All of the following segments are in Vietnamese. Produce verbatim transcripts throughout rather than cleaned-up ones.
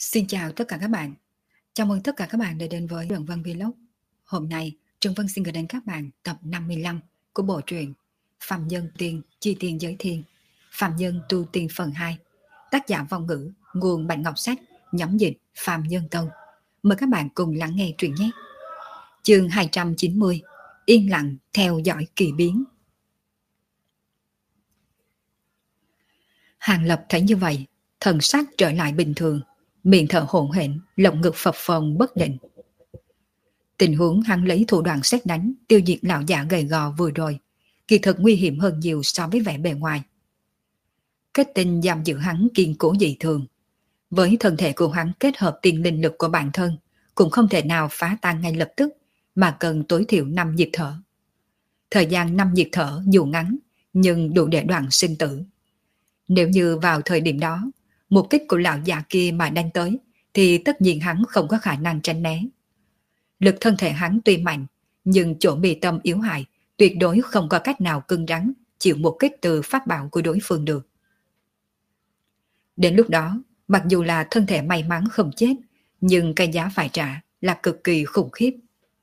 Xin chào tất cả các bạn. Chào mừng tất cả các bạn đã đến với Trần Vân Vlog. Hôm nay, Trần Vân xin gửi đến các bạn tập năm mươi lăm của bộ truyện Phạm Nhân Tiên Chi Tiên Giới Thiên, Phạm Nhân Tu Tiên phần hai. Tác giả Vong Ngữ, nguồn Bạch Ngọc Sách, nhóm dịch Phạm Nhân Tông. Mời các bạn cùng lắng nghe truyện nhé. Chương hai trăm chín mươi. Yên lặng theo dõi kỳ biến. Hàng Lập thấy như vậy, thần sắc trở lại bình thường, miệng thở hổn hển, lồng ngực phập phồng bất định. Tình huống hắn lấy thủ đoạn xét đánh tiêu diệt lão giả gầy gò vừa rồi, kỳ thực nguy hiểm hơn nhiều so với vẻ bề ngoài. Kết tinh giam giữ hắn kiên cố dị thường, với thân thể của hắn kết hợp tiên linh lực của bản thân, cũng không thể nào phá tan ngay lập tức, mà cần tối thiểu năm nhịp thở. Thời gian năm nhịp thở dù ngắn, nhưng đủ để đoạn sinh tử. Nếu như vào thời điểm đó, mục kích của lão già kia mà đánh tới, thì tất nhiên hắn không có khả năng tránh né. Lực thân thể hắn tuy mạnh, nhưng chỗ mi tâm yếu hại, tuyệt đối không có cách nào cứng rắn chịu một kích từ pháp bảo của đối phương được. Đến lúc đó, mặc dù là thân thể may mắn không chết, nhưng cái giá phải trả là cực kỳ khủng khiếp.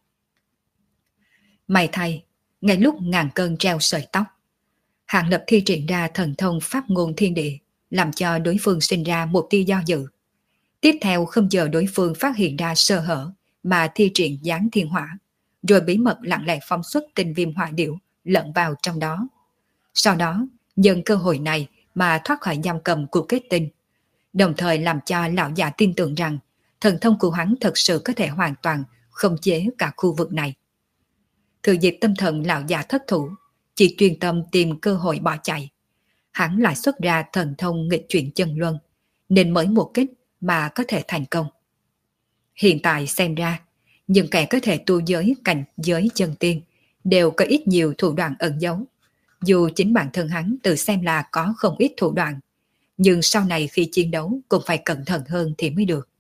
May thay, ngay lúc ngàn cân treo sợi tóc, Hàng Lập thi triển ra thần thông pháp ngôn thiên địa, làm cho đối phương sinh ra một tia do dự. Tiếp theo không chờ đối phương phát hiện ra sơ hở mà thi triển giáng thiên hỏa, rồi bí mật lặng lẽ phóng xuất tinh viêm hỏa điểu lẫn vào trong đó. Sau đó, nhân cơ hội này mà thoát khỏi giam cầm của kết tinh, đồng thời làm cho lão già tin tưởng rằng thần thông của hắn thật sự có thể hoàn toàn khống chế cả khu vực này. Thừa dịp tâm thần lão già thất thủ, chỉ chuyên tâm tìm cơ hội bỏ chạy, hắn lại xuất ra thần thông nghịch chuyển chân luân, nên mới một kích mà có thể thành công. Hiện tại xem ra, những kẻ có thể tu giới cảnh giới chân tiên đều có ít nhiều thủ đoạn ẩn giấu. Dù chính bản thân hắn tự xem là có không ít thủ đoạn, nhưng sau này khi chiến đấu cũng phải cẩn thận hơn thì mới được.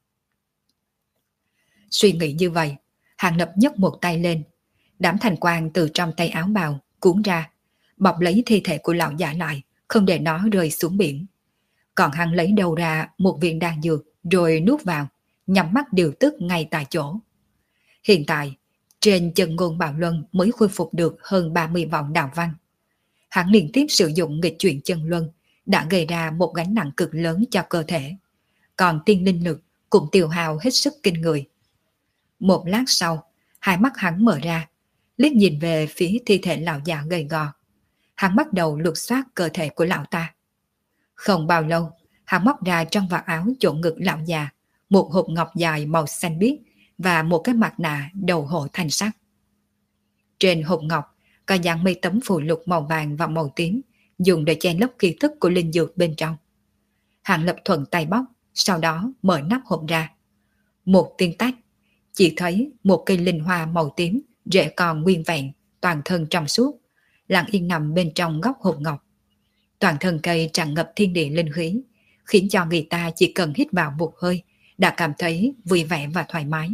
Suy nghĩ như vậy, Hàng Lập nhấc một tay lên, đám thành quang từ trong tay áo bào cuốn ra, bọc lấy thi thể của lão giả lại, không để nó rơi xuống biển. Còn hắn lấy đầu ra một viên đan dược rồi nuốt vào, nhắm mắt điều tức ngay tại chỗ. Hiện tại, trên chân ngôn Bảo Luân mới khôi phục được hơn ba mươi vòng đạo văn. Hắn liên tiếp sử dụng nghịch chuyển chân luân đã gây ra một gánh nặng cực lớn cho cơ thể. Còn tiên linh lực cũng tiêu hao hết sức kinh người. Một lát sau, hai mắt hắn mở ra, liếc nhìn về phía thi thể lão già gầy gò. Hắn bắt đầu lục soát cơ thể của lão ta. Không bao lâu, hắn móc ra trong vạt áo chỗ ngực lão già một hộp ngọc dài màu xanh biếc và một cái mặt nạ đầu hổ thanh sắc. Trên hộp ngọc có dán mấy tấm phù lục màu vàng và màu tím, dùng để che lấp ký thức của linh dược bên trong. Hàng Lập thuận tay bóc, sau đó mở nắp hộp ra. Một tiếng tách, chỉ thấy một cây linh hoa màu tím, rễ còn nguyên vẹn, toàn thân trong suốt, lặng yên nằm bên trong góc hộp ngọc. Toàn thân cây tràn ngập thiên địa linh khí, khiến cho người ta chỉ cần hít vào một hơi đã cảm thấy vui vẻ và thoải mái.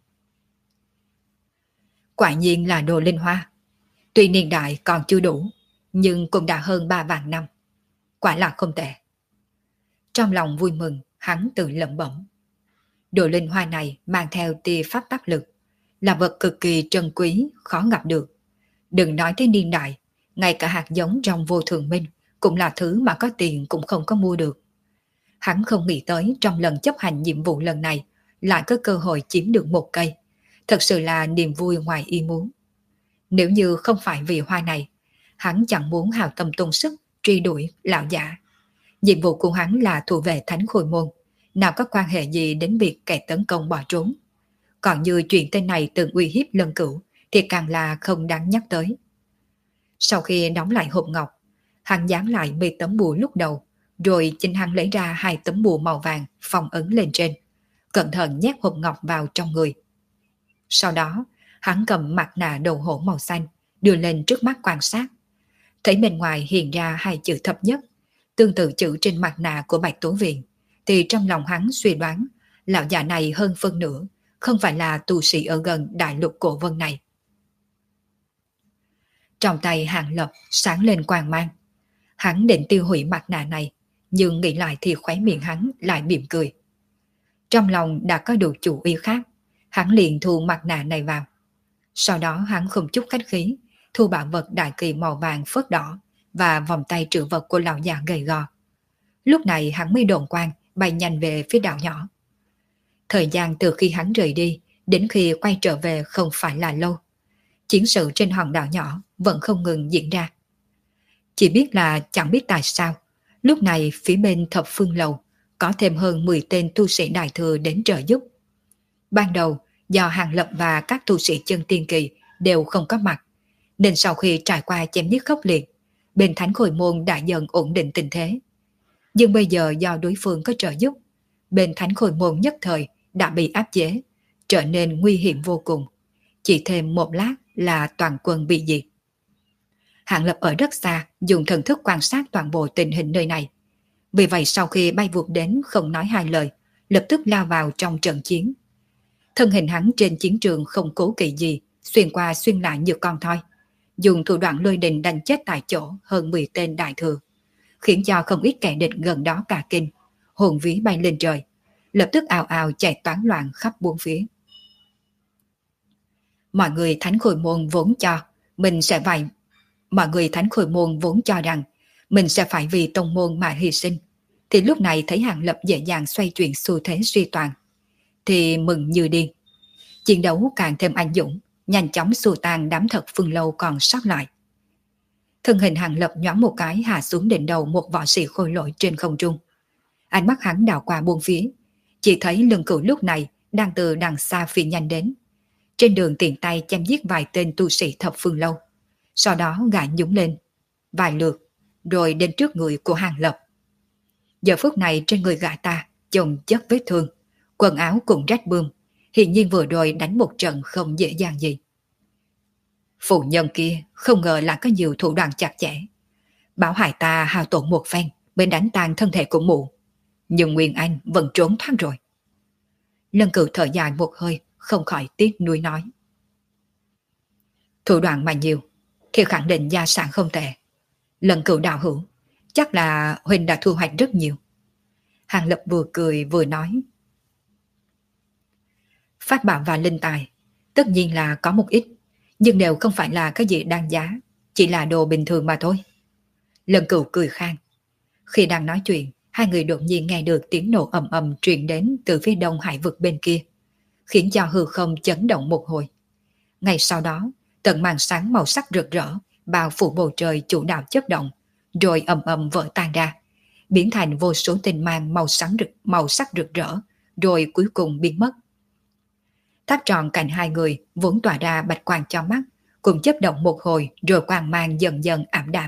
Quả nhiên là đồ linh hoa. Tuy niên đại còn chưa đủ, nhưng cũng đã hơn ba vạn năm. Quả là không tệ. Trong lòng vui mừng, hắn tự lẩm bẩm. Đồ linh hoa này mang theo tia pháp tắc lực, là vật cực kỳ trân quý, khó gặp được. Đừng nói tới niên đại, ngay cả hạt giống trong vô thường minh cũng là thứ mà có tiền cũng không có mua được. Hắn không nghĩ tới trong lần chấp hành nhiệm vụ lần này lại có cơ hội chiếm được một cây. Thật sự là niềm vui ngoài ý muốn. Nếu như không phải vì hoa này, hắn chẳng muốn hào tâm tung sức truy đuổi lão giả. Nhiệm vụ của hắn là thủ vệ thánh khôi môn, nào có quan hệ gì đến việc kẻ tấn công bỏ trốn. Còn như chuyện tên này từng uy hiếp Lân Cửu thì càng là không đáng nhắc tới. Sau khi đóng lại hộp ngọc, hắn dán lại mười tấm bùa lúc đầu, rồi chính hắn lấy ra hai tấm bùa màu vàng phong ấn lên trên, cẩn thận nhét hộp ngọc vào trong người. Sau đó, hắn cầm mặt nạ đầu hổ màu xanh, đưa lên trước mắt quan sát. Thấy bên ngoài hiện ra hai chữ thập nhất, tương tự chữ trên mặt nạ của Bạch Tố Viện, thì trong lòng hắn suy đoán, lão già này hơn phân nửa, không phải là tu sĩ ở gần đại lục cổ vân này. Trong tay Hàng Lập sáng lên quang mang. Hắn định tiêu hủy mặt nạ này, nhưng nghĩ lại thì khóe miệng hắn lại mỉm cười. Trong lòng đã có đủ chủ ý khác, hắn liền thu mặt nạ này vào. Sau đó hắn không chút khách khí, thu bảo vật đại kỳ màu vàng phớt đỏ và vòng tay trữ vật của lão già gầy gò. Lúc này hắn mới độn quang bay nhanh về phía đảo nhỏ. Thời gian từ khi hắn rời đi đến khi quay trở về không phải là lâu. Chiến sự trên hòn đảo nhỏ vẫn không ngừng diễn ra. Chỉ biết là chẳng biết tại sao, lúc này phía bên thập phương lầu có thêm hơn mười tên tu sĩ đại thừa đến trợ giúp. Ban đầu, do Hàng Lập và các tu sĩ chân tiên kỳ đều không có mặt, nên sau khi trải qua chém giết khốc liệt, bên Thánh Khôi Môn đã dần ổn định tình thế. Nhưng bây giờ do đối phương có trợ giúp, bên Thánh Khôi Môn nhất thời đã bị áp chế, trở nên nguy hiểm vô cùng. Chỉ thêm một lát là toàn quân bị diệt. Hàng Lập ở rất xa, dùng thần thức quan sát toàn bộ tình hình nơi này. Vì vậy sau khi bay vụt đến không nói hai lời, lập tức lao vào trong trận chiến. Thân hình hắn trên chiến trường không cố kỵ gì, xuyên qua xuyên lại như con thoi, dùng thủ đoạn lôi đình đánh chết tại chỗ hơn mười tên đại thừa, khiến cho không ít kẻ địch gần đó cả kinh, hồn vía bay lên trời, lập tức ào ào chạy toán loạn khắp bốn phía. Mọi người Thánh Khôi Môn vốn cho mình sẽ phải mọi người Thánh Khôi Môn vốn cho rằng mình sẽ phải vì tông môn mà hy sinh, thì lúc này thấy Hàng Lập dễ dàng xoay chuyển xu thế suy toàn, thì mừng như điên. Chiến đấu càng thêm anh dũng, nhanh chóng xua tan đám thật phương lâu còn sót lại. Thân hình Hàng Lập nhoáng một cái hạ xuống đỉnh đầu một võ sĩ khôi lỗi trên không trung. Ánh mắt hắn đảo qua buông phía, chỉ thấy lưng cửu lúc này đang từ đằng xa phi nhanh đến. Trên đường tiện tay chém giết vài tên tu sĩ thập phương lâu, sau đó gã nhúng lên vài lượt, rồi đến trước người của Hàng Lập. Giờ phút này trên người gã ta chồng chất vết thương, quần áo cũng rách bươm, hiển nhiên vừa rồi đánh một trận không dễ dàng gì. Phụ nhân kia không ngờ là có nhiều thủ đoạn chặt chẽ, bảo hại ta hao tổn một phen mới đánh tan thân thể của mụ, nhưng Nguyên Anh vẫn trốn thoát rồi. Lân Cửu thở dài một hơi, không khỏi tiếc nuối nói. Thủ đoạn mà nhiều thì khẳng định gia sản không tệ. Lân Cửu đạo hữu, chắc là Huynh đã thu hoạch rất nhiều. Hàng Lập vừa cười vừa nói. Pháp bảo và linh tài tất nhiên là có một ít, nhưng đều không phải là cái gì đáng giá, chỉ là đồ bình thường mà thôi. Lân Cửu cười khang. Khi đang nói chuyện, hai người đột nhiên nghe được tiếng nổ ầm ầm truyền đến từ phía đông hải vực bên kia, khiến cho hư không chấn động một hồi. Ngay sau đó, tầng màn sáng màu sắc rực rỡ bao phủ bầu trời chủ đạo chớp động, rồi ầm ầm vỡ tan ra, biến thành vô số tinh mang màu sáng rực màu sắc rực rỡ, rồi cuối cùng biến mất. Tháp tròn cạnh hai người vốn tỏa ra bạch quang cho mắt, cùng chớp động một hồi rồi quang mang dần dần ảm đạm.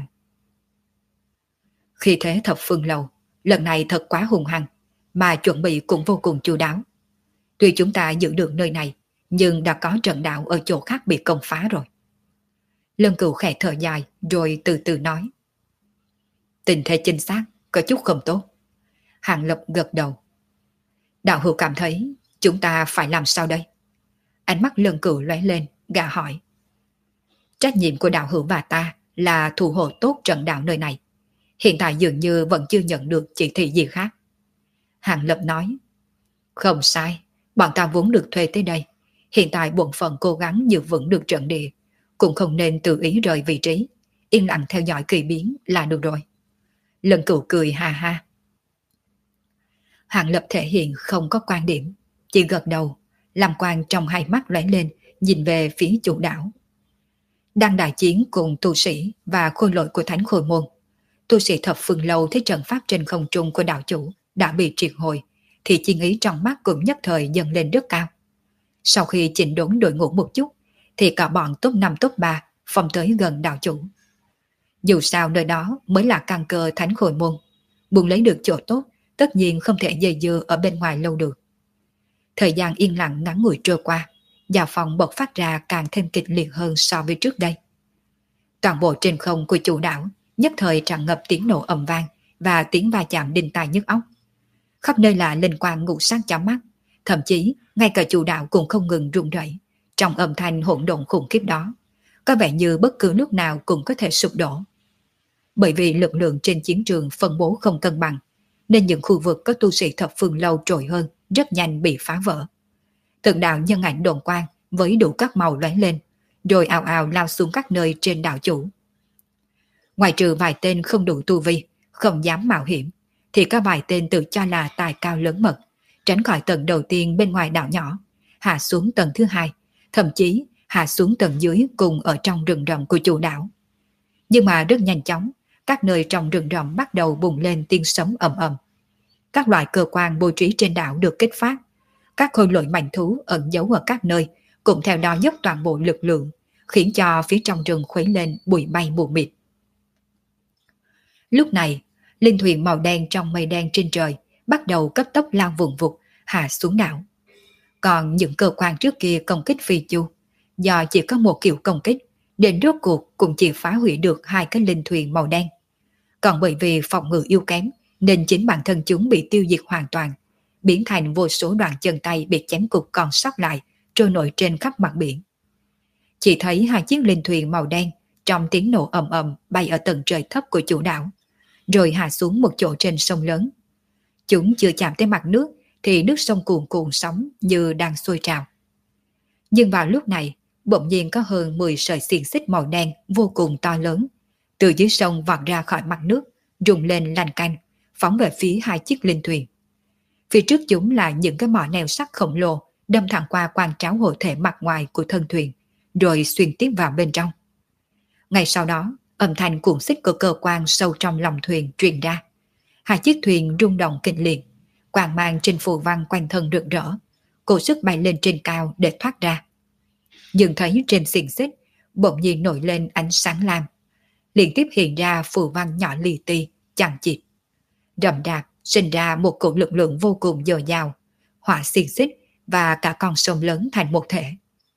Khi thế thập phương lầu lần này thật quá hùng hăng, mà chuẩn bị cũng vô cùng chu đáo. Tuy chúng ta giữ được nơi này, nhưng đã có trận đạo ở chỗ khác bị công phá rồi. Lân Cửu khẽ thở dài rồi từ từ nói. Tình thế chính xác, có chút không tốt. Hàng Lập gật đầu. Đạo hữu cảm thấy chúng ta phải làm sao đây? Ánh mắt Lân Cửu lóe lên, gã hỏi. Trách nhiệm của đạo hữu và ta là thủ hộ tốt trận đạo nơi này. Hiện tại dường như vẫn chưa nhận được chỉ thị gì khác. Hàng Lập nói. Không sai, bọn ta vốn được thuê tới đây. Hiện tại bổn phận cố gắng giữ vững được trận địa, cũng không nên tự ý rời vị trí, yên lặng theo dõi kỳ biến là được rồi. Lân Cửu cười ha ha. Hàng Lập thể hiện không có quan điểm, chỉ gật đầu, làm quang trong hai mắt lóe lên, nhìn về phía chủ đảo. Đang đại chiến cùng tu sĩ và khôi lỗi của Thánh Khôi Môn. Tu sĩ thập phương lâu thấy trận pháp trên không trung của đạo chủ đã bị triệt hồi, thì chi ý trong mắt cũng nhất thời dâng lên rất cao. Sau khi chỉnh đốn đội ngũ một chút, thì cả bọn top năm top ba phong tới gần đạo chủ. Dù sao nơi đó mới là căn cơ Thánh Khôi Môn, muốn lấy được chỗ tốt, tất nhiên không thể dây dưa ở bên ngoài lâu được. Thời gian yên lặng ngắn ngủi trôi qua, giao phong bộc phát ra càng thêm kịch liệt hơn so với trước đây. Toàn bộ trên không của chủ đảo nhất thời tràn ngập tiếng nổ ầm vang và tiếng va chạm đinh tai nhức óc. Khắp nơi là linh quang ngũ sắc chói mắt, thậm chí ngay cả chủ đạo cũng không ngừng rung rẩy trong âm thanh hỗn độn khủng khiếp đó, có vẻ như bất cứ lúc nào cũng có thể sụp đổ. Bởi vì lực lượng trên chiến trường phân bố không cân bằng, nên những khu vực có tu sĩ thập phương lâu trội hơn rất nhanh bị phá vỡ. Từng đạo nhân ảnh đồn quang với đủ các màu lóe lên, rồi ào ào lao xuống các nơi trên đảo chủ. Ngoài trừ vài tên không đủ tu vi, không dám mạo hiểm, thì có vài tên tự cho là tài cao lớn mật, tránh khỏi tầng đầu tiên bên ngoài đảo nhỏ, hạ xuống tầng thứ hai, thậm chí hạ xuống tầng dưới cùng ở trong rừng rậm của chủ đảo. Nhưng mà rất nhanh chóng, các nơi trong rừng rậm bắt đầu bùng lên tiếng sấm ầm ầm. Các loại cơ quan bố trí trên đảo được kích phát, các khôi lỗi mạnh thú ẩn giấu ở các nơi cũng theo đó dốc toàn bộ lực lượng, khiến cho phía trong rừng khuấy lên bụi bay mù mịt. Lúc này, linh thuyền màu đen trong mây đen trên trời bắt đầu cấp tốc lao vùng vụt hạ xuống đảo. Còn những cơ quan trước kia công kích Phi Chu, do chỉ có một kiểu công kích, đến rốt cuộc cũng chỉ phá hủy được hai cái linh thuyền màu đen. Còn bởi vì phòng ngự yếu kém, nên chính bản thân chúng bị tiêu diệt hoàn toàn, biến thành vô số đoạn chân tay bị chém cục còn sót lại, trôi nổi trên khắp mặt biển. Chỉ thấy hai chiếc linh thuyền màu đen trong tiếng nổ ầm ầm bay ở tầng trời thấp của chủ đảo, rồi hạ xuống một chỗ trên sông lớn. Chúng chưa chạm tới mặt nước thì nước sông cuồn cuộn sóng như đang sôi trào. Nhưng vào lúc này, bỗng nhiên có hơn mười sợi xiềng xích màu đen vô cùng to lớn từ dưới sông vọt ra khỏi mặt nước, rung lên lanh canh, phóng về phía hai chiếc linh thuyền. Phía trước chúng là những cái mỏ neo sắt khổng lồ đâm thẳng qua quan tráo hộ thể mặt ngoài của thân thuyền, rồi xuyên tiếp vào bên trong. Ngay sau đó, âm thanh cuồng xích của cơ quan sâu trong lòng thuyền truyền ra. Hai chiếc thuyền rung động kịch liệt, quang mang trên phù văn quanh thân rực rỡ, cố sức bay lên trên cao để thoát ra. Nhưng thấy trên xiềng xích bỗng nhiên nổi lên ánh sáng lam, liên tiếp hiện ra phù văn nhỏ li ti, chằng chịt, rậm rạp sinh ra một cỗ lực lượng vô cùng dồi dào, hỏa xiềng xích và cả con sông lớn thành một thể.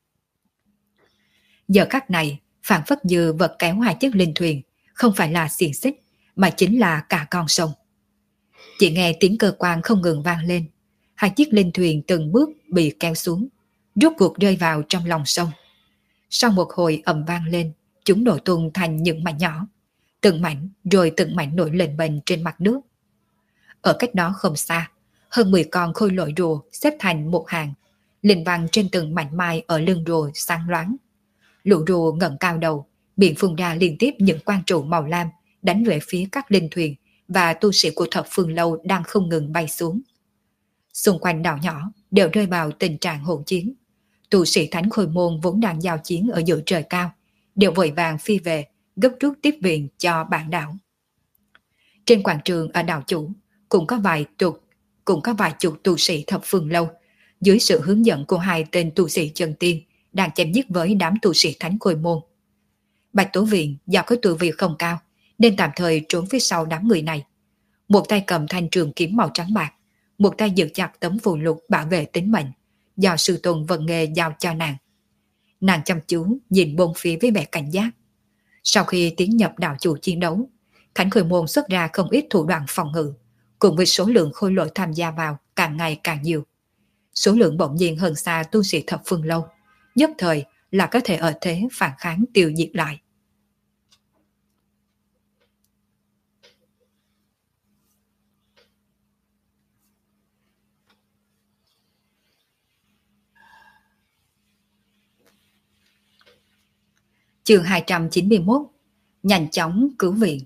Giờ khắc này, phản phất như vật kéo hai chiếc linh thuyền không phải là xiềng xích mà chính là cả con sông. Chỉ nghe tiếng cơ quan không ngừng vang lên, hai chiếc linh thuyền từng bước bị kéo xuống, rốt cuộc rơi vào trong lòng sông. Sau một hồi ầm vang lên, chúng nổ tung thành những mảnh nhỏ, từng mảnh rồi từng mảnh nổi lên bềnh trên mặt nước. Ở cách đó không xa, hơn mười con khôi lỗi rùa xếp thành một hàng, linh văn trên từng mảnh mai ở lưng rùa sáng loáng. Lũ rùa ngẩng cao đầu, miệng phun ra liên tiếp những quang trụ màu lam đánh về phía các linh thuyền và tu sĩ của Thập Phương Lâu đang không ngừng bay xuống. Xung quanh đảo nhỏ đều rơi vào tình trạng hỗn chiến. Tu sĩ Thánh Khôi Môn vốn đang giao chiến ở giữa trời cao, đều vội vàng phi về, gấp rút tiếp viện cho bản đảo. Trên quảng trường ở đảo chủ cũng có vài chục cũng có vài chục tu sĩ Thập Phương Lâu, dưới sự hướng dẫn của hai tên tu sĩ chân tiên đang chém giết với đám tu sĩ Thánh Khôi Môn. Bạch Tố Viện do có tu vi không cao nên tạm thời trốn phía sau đám người này. Một tay cầm thanh trường kiếm màu trắng bạc, một tay giữ chặt tấm phù lục bảo vệ tính mệnh do sư tôn Vân Nghê giao cho nàng. Nàng chăm chú nhìn bốn phía với vẻ cảnh giác. Sau khi tiến nhập đảo chủ chiến đấu, Thánh Khôi Môn xuất ra không ít thủ đoạn phòng ngự, cùng với số lượng khôi lỗi tham gia vào càng ngày càng nhiều. Số lượng bỗng nhiên hơn xa tu sĩ Thập Phương Lâu, nhất thời là có thể ở thế phản kháng tiêu diệt lại. Chương hai trăm chín mươi mốt. Nhanh chóng cứu viện.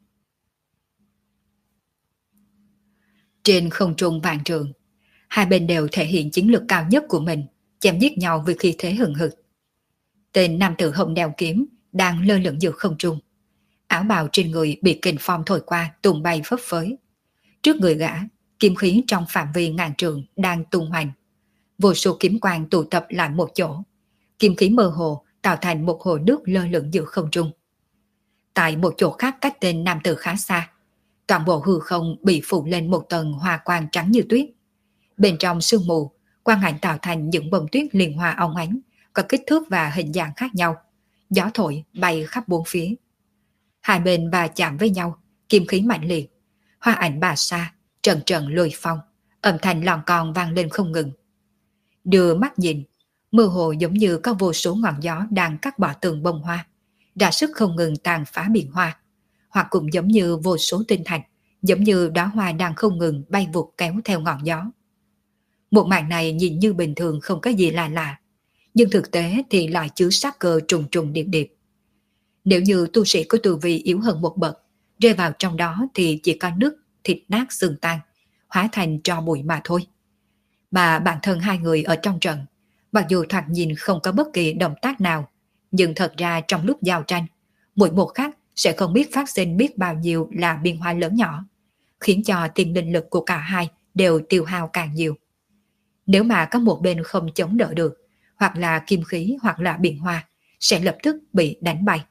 Trên không trung vạn trượng, hai bên đều thể hiện chiến lược cao nhất của mình, chém giết nhau với khí thế hừng hực. Tên nam tử hồng đeo kiếm đang lơ lửng giữa không trung, áo bào trên người bị kình phong thổi qua tung bay phấp phới. Trước người gã, kiếm khí trong phạm vi ngàn trượng đang tung hoành, vô số kiếm quang tụ tập lại một chỗ, kiếm khí mơ hồ tạo thành một hồ nước lơ lửng giữa không trung. Tại một chỗ khác cách tên nam tử khá xa, toàn bộ hư không bị phủ lên một tầng hoa quang trắng như tuyết. Bên trong sương mù, quang ảnh tạo thành những bông tuyết liên hoa óng ánh, có kích thước và hình dạng khác nhau. Gió thổi bay khắp bốn phía. Hai bên va chạm với nhau, kim khí mạnh liệt, hoa ảnh bà sa, trần trần lùi phong, âm thanh lòn con vang lên không ngừng. Đưa mắt nhìn, mơ hồ giống như có vô số ngọn gió đang cắt bỏ từng bông hoa, ra sức không ngừng tàn phá biển hoa, hoặc cũng giống như vô số tinh thạch, giống như đóa hoa đang không ngừng bay vụt kéo theo ngọn gió. Một màn này nhìn như bình thường không có gì lạ lạ, nhưng thực tế thì lại chứa sát cơ trùng trùng điệp điệp. Nếu như tu sĩ có tu vi yếu hơn một bậc, rơi vào trong đó thì chỉ có nước thịt nát xương tan, hóa thành tro bụi mà thôi. Mà bản thân hai người ở trong trận, mặc dù thoạt nhìn không có bất kỳ động tác nào, nhưng thật ra trong lúc giao tranh, mỗi một khắc sẽ không biết phát sinh biết bao nhiêu là biến hóa lớn nhỏ, khiến cho tiền linh lực của cả hai đều tiêu hao càng nhiều. Nếu mà có một bên không chống đỡ được, hoặc là kim khí hoặc là biến hóa, sẽ lập tức bị đánh bay.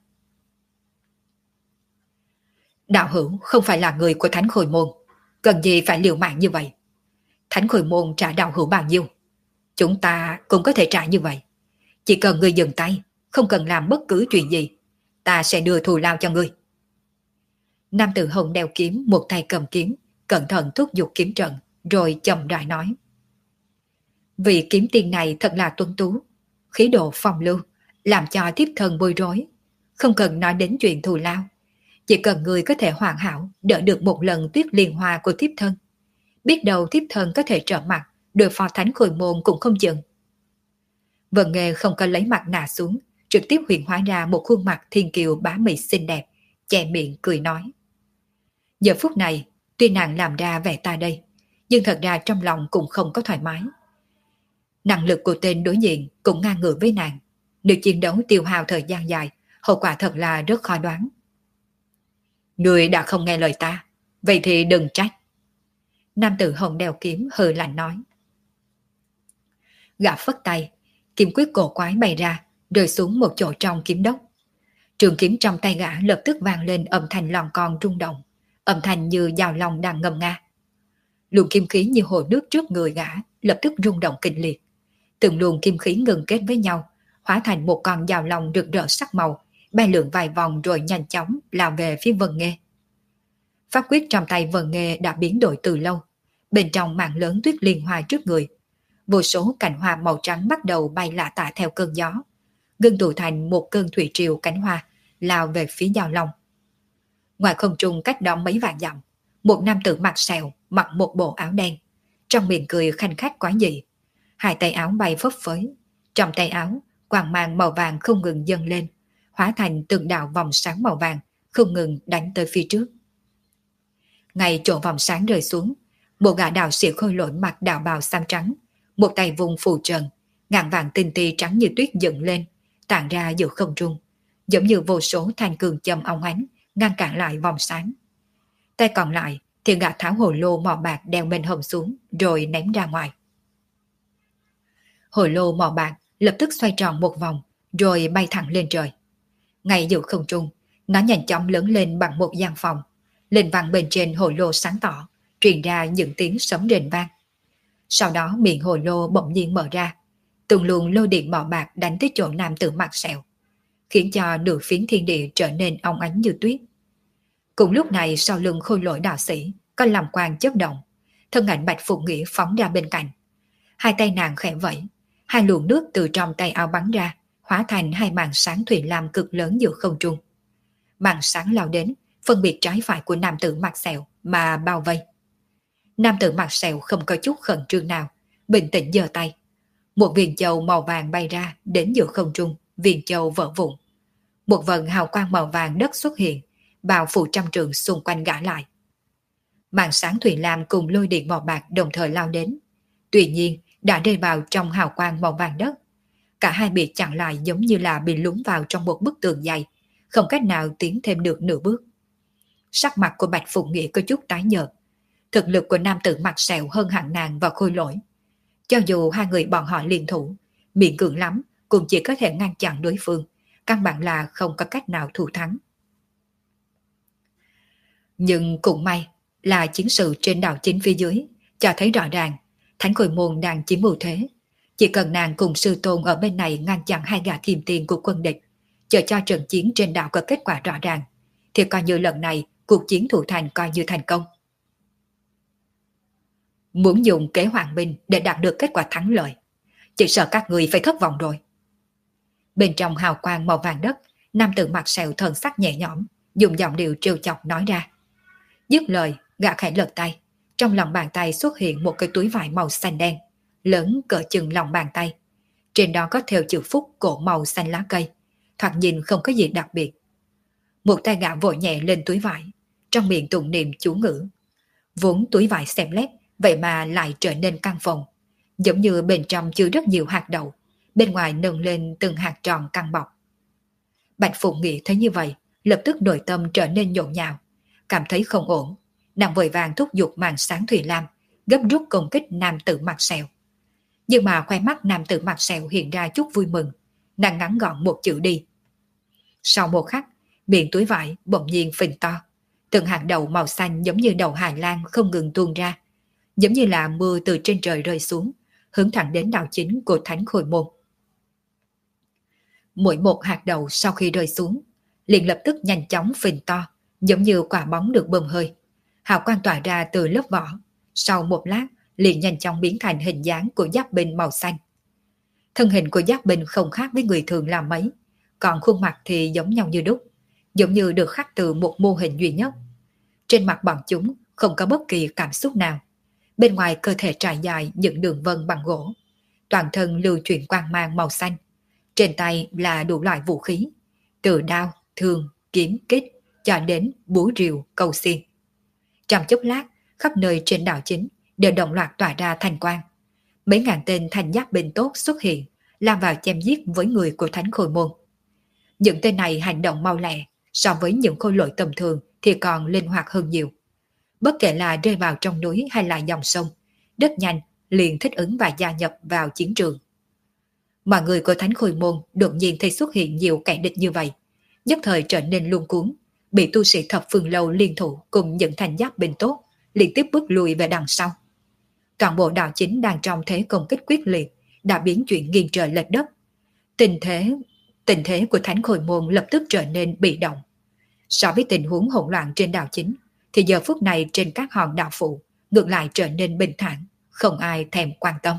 Đạo hữu không phải là người của Thánh Khôi Môn, cần gì phải liều mạng như vậy? Thánh Khôi Môn trả đạo hữu bao nhiêu? Chúng ta cũng có thể trả như vậy. Chỉ cần ngươi dừng tay, không cần làm bất cứ chuyện gì, ta sẽ đưa thù lao cho ngươi. Nam tử hồng đeo kiếm, một tay cầm kiếm, cẩn thận thúc giục kiếm trận, rồi chậm rãi nói. Vị kiếm tiên này thật là tuấn tú, khí độ phong lưu, làm cho thiếp thân bối rối. Không cần nói đến chuyện thù lao, chỉ cần người có thể hoàn hảo đỡ được một lần tuyết liên hoa của thiếp thân. Biết đâu thiếp thân có thể trở mặt, đối phó Thánh Khôi Môn cũng không chừng. Vân Nghê không có lấy mặt nạ xuống, trực tiếp hiện hóa ra một khuôn mặt thiên kiều bá mị xinh đẹp, che miệng cười nói. Giờ phút này, tuy nàng làm ra vẻ ta đây, nhưng thật ra trong lòng cũng không có thoải mái. Năng lực của tên đối diện cũng ngang ngửa với nàng. Nếu chiến đấu tiêu hao thời gian dài, hậu quả thật là rất khó đoán. Người đã không nghe lời ta, vậy thì đừng trách. Nam tử hồng đeo kiếm hừ lạnh nói. Gã phất tay, kiếm quyết cổ quái bay ra, rơi xuống một chỗ trong kiếm đốc. Trường kiếm trong tay gã lập tức vang lên âm thanh lòn con rung động, âm thanh như dao long đang ngâm nga. Luồng kim khí như hồ nước trước người gã lập tức rung động kịch liệt. Từng luồng kim khí ngừng kết với nhau, hóa thành một con dao long rực rỡ sắc màu, bay lượn vài vòng rồi nhanh chóng lao về phía Vân Nghê. Pháp quyết trong tay Vân Nghê đã biến đổi từ lâu. Bên trong mảng lớn tuyết liên hoa trước người, vô số cành hoa màu trắng bắt đầu bay lả tả theo cơn gió, ngưng tụ thành một cơn thủy triều cánh hoa lao về phía dao long. Ngoài không trung cách đó mấy vạn dặm, một nam tử mặc sẹo, mặc một bộ áo đen, trong miệng cười khanh khách quá dị. Hai tay áo bay phấp phới, trong tay áo quang mang màu vàng không ngừng dâng lên, hóa thành từng đạo vòng sáng màu vàng không ngừng đánh tới phía trước. Ngay chỗ vòng sáng rơi xuống, một gã đạo sĩ khôi lỗi mặc đạo bào xám trắng, một tay vùng phù trần, ngàn vàng tinh ti trắng như tuyết dựng lên, tản ra giữa không trung, giống như vô số thanh cường châm óng ánh ngăn cản lại vòng sáng. Tay còn lại thì gã tháo hồ lô mỏ bạc đeo bên hông xuống, rồi ném ra ngoài. Hồ lô mỏ bạc lập tức xoay tròn một vòng, rồi bay thẳng lên trời. Ngay giữa không trung, nó nhanh chóng lớn lên bằng một gian phòng. Lên vang bên trên hồ lô sáng tỏ, truyền ra những tiếng sấm rền vang. Sau đó miệng hồ lô bỗng nhiên mở ra, từng luồng lôi điện màu bạc đánh tới chỗ nam tử mặt sẹo, khiến cho nửa phiến thiên địa trở nên óng ánh như tuyết. Cùng lúc này sau lưng khôi lỗi đạo sĩ có làm quang chớp động, thân ảnh Bạch Phụng Nghĩa phóng ra bên cạnh. Hai tay nàng khẽ vẫy, hai luồng nước từ trong tay áo bắn ra, hóa thành hai màn sáng thủy lam cực lớn giữa không trung. Màn sáng lao đến, phân biệt trái phải của nam tử mặt sẹo mà bao vây. Nam tử mặt sẹo không có chút khẩn trương nào, bình tĩnh giơ tay. Một viên châu màu vàng bay ra đến giữa không trung, viên châu vỡ vụn. Một vần hào quang màu vàng đất xuất hiện, bao phủ trăm trường xung quanh gã lại. Màn sáng thủy lam cùng lôi điện màu bạc đồng thời lao đến. Tuy nhiên đã rơi vào trong hào quang màu vàng đất. Cả hai bị chặn lại giống như là bị lún vào trong một bức tường dày, không cách nào tiến thêm được nửa bước. Sắc mặt của Bạch Phụng Nghĩa có chút tái nhợt. Thực lực của nam tử mặt sẹo hơn hẳn nàng và khôi lỗi. Cho dù hai người bọn họ liên thủ, miệng cường lắm cũng chỉ có thể ngăn chặn đối phương, căn bản là không có cách nào thủ thắng. Nhưng cũng may là chiến sự trên đảo chính phía dưới cho thấy rõ ràng Thánh Khôi Môn đang chiếm ưu thế. Chỉ cần nàng cùng sư tôn ở bên này ngăn chặn hai gã thiềm tiền của quân địch, chờ cho trận chiến trên đảo có kết quả rõ ràng, thì coi như lần này cuộc chiến thủ thành coi như thành công. Muốn dùng kế hoàng binh để đạt được kết quả thắng lợi, chỉ sợ các người phải thất vọng rồi. Bên trong hào quang màu vàng đất, nam tử mặt sẹo thần sắc nhẹ nhõm, dùng giọng điệu trêu chọc nói ra. Dứt lời, gã khẽ lật tay, trong lòng bàn tay xuất hiện một cái túi vải màu xanh đen, lớn cỡ chừng lòng bàn tay. Trên đó có thêu chữ phúc cổ màu xanh lá cây, thoạt nhìn không có gì đặc biệt. Một tay gã vội nhẹ lên túi vải, trong miệng tụng niệm chú ngữ. Vốn túi vải xẹp lép, vậy mà lại trở nên căng phồng, giống như bên trong chứa rất nhiều hạt đậu, bên ngoài nâng lên từng hạt tròn căng bọc. Bạch Phụng nghĩ thấy như vậy, lập tức nội tâm trở nên nhộn nhạo, cảm thấy không ổn, nàng vội vàng thúc giục màn sáng Thủy Lam, gấp rút công kích nam tử mặt sẹo. Nhưng mà khoe mắt nam tử mặt sẹo hiện ra chút vui mừng, nàng ngắn gọn một chữ đi. Sau một khắc, miệng túi vải bỗng nhiên phình to, từng hạt đậu màu xanh giống như đầu Hà Lan không ngừng tuôn ra, giống như là mưa từ trên trời rơi xuống, hướng thẳng đến đạo chính của Thánh Khôi Môn. Mỗi một hạt đậu sau khi rơi xuống, liền lập tức nhanh chóng phình to, giống như quả bóng được bơm hơi. Hào quang tỏa ra từ lớp vỏ, sau một lát liền nhanh chóng biến thành hình dáng của giáp binh màu xanh. Thân hình của giáp binh không khác với người thường làm mấy, còn khuôn mặt thì giống nhau như đúc, giống như được khắc từ một mô hình duy nhất. Trên mặt bọn chúng không có bất kỳ cảm xúc nào. Bên ngoài cơ thể trải dài những đường vân bằng gỗ, toàn thân lưu chuyển quang mang màu xanh. Trên tay là đủ loại vũ khí, từ đao, thương, kiếm, kích cho đến búa rìu, câu xiên. Trong chốc lát, khắp nơi trên đảo chính đều đồng loạt tỏa ra thành quang. Mấy ngàn tên thành giáp binh tốt xuất hiện, lao vào chém giết với người của Thánh Khôi Môn. Những tên này hành động mau lẹ, so với những khôi lỗi tầm thường thì còn linh hoạt hơn nhiều. Bất kể là rơi vào trong núi hay là dòng sông, rất nhanh liền thích ứng và gia nhập vào chiến trường. Mà người của Thánh Khôi Môn đột nhiên thấy xuất hiện nhiều kẻ địch như vậy, nhất thời trở nên luống cuống, bị tu sĩ thập phương lâu liên thủ cùng những thành giáp binh tốt liên tiếp bước lùi về đằng sau. Toàn bộ đạo chính đang trong thế công kích quyết liệt đã biến chuyện nghiêng trời lệch đất. Tình thế tình thế của Thánh Khôi Môn lập tức trở nên bị động. So với tình huống hỗn loạn trên đảo chính, thì giờ phút này trên các hòn đảo phụ ngược lại trở nên bình thản, không ai thèm quan tâm.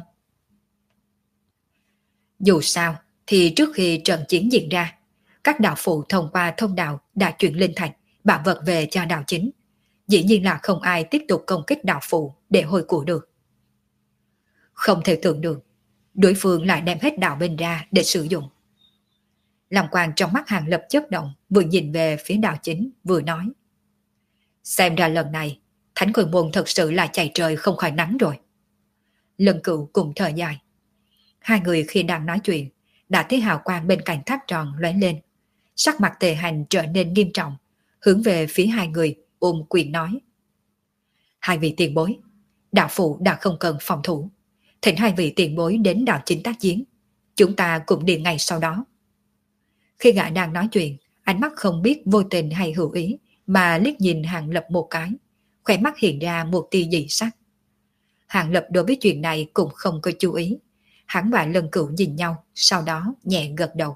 Dù sao thì trước khi trận chiến diễn ra, các đạo phụ thông qua thông đạo đã chuyển linh thạch, bảo vật về cho đạo chính. Dĩ nhiên là không ai tiếp tục công kích đạo phụ để hồi của được. Không thể tưởng được, đối phương lại đem hết đạo bên ra để sử dụng. Lòng quang trong mắt Hàng Lập chớp động, vừa nhìn về phía đạo chính, vừa nói. Xem ra lần này, Thánh Khôi Môn thật sự là chạy trời không khỏi nắng rồi. Lần Cửu cùng thở dài. Hai người khi đang nói chuyện, đã thấy hào quang bên cạnh tháp tròn lóe lên. Sắc mặt Tề Hành trở nên nghiêm trọng, hướng về phía hai người, ôm quyền nói. Hai vị tiền bối, đạo phụ đã không cần phòng thủ. Thỉnh hai vị tiền bối đến đạo chính tác chiến. Chúng ta cũng đi ngay sau đó. Khi gã đang nói chuyện, ánh mắt không biết vô tình hay hữu ý mà liếc nhìn Hàng Lập một cái, khóe mắt hiện ra một tia dị sắc. Hàng Lập đối với chuyện này cũng không có chú ý. Hắn và Lân Cửu nhìn nhau, sau đó nhẹ gật đầu.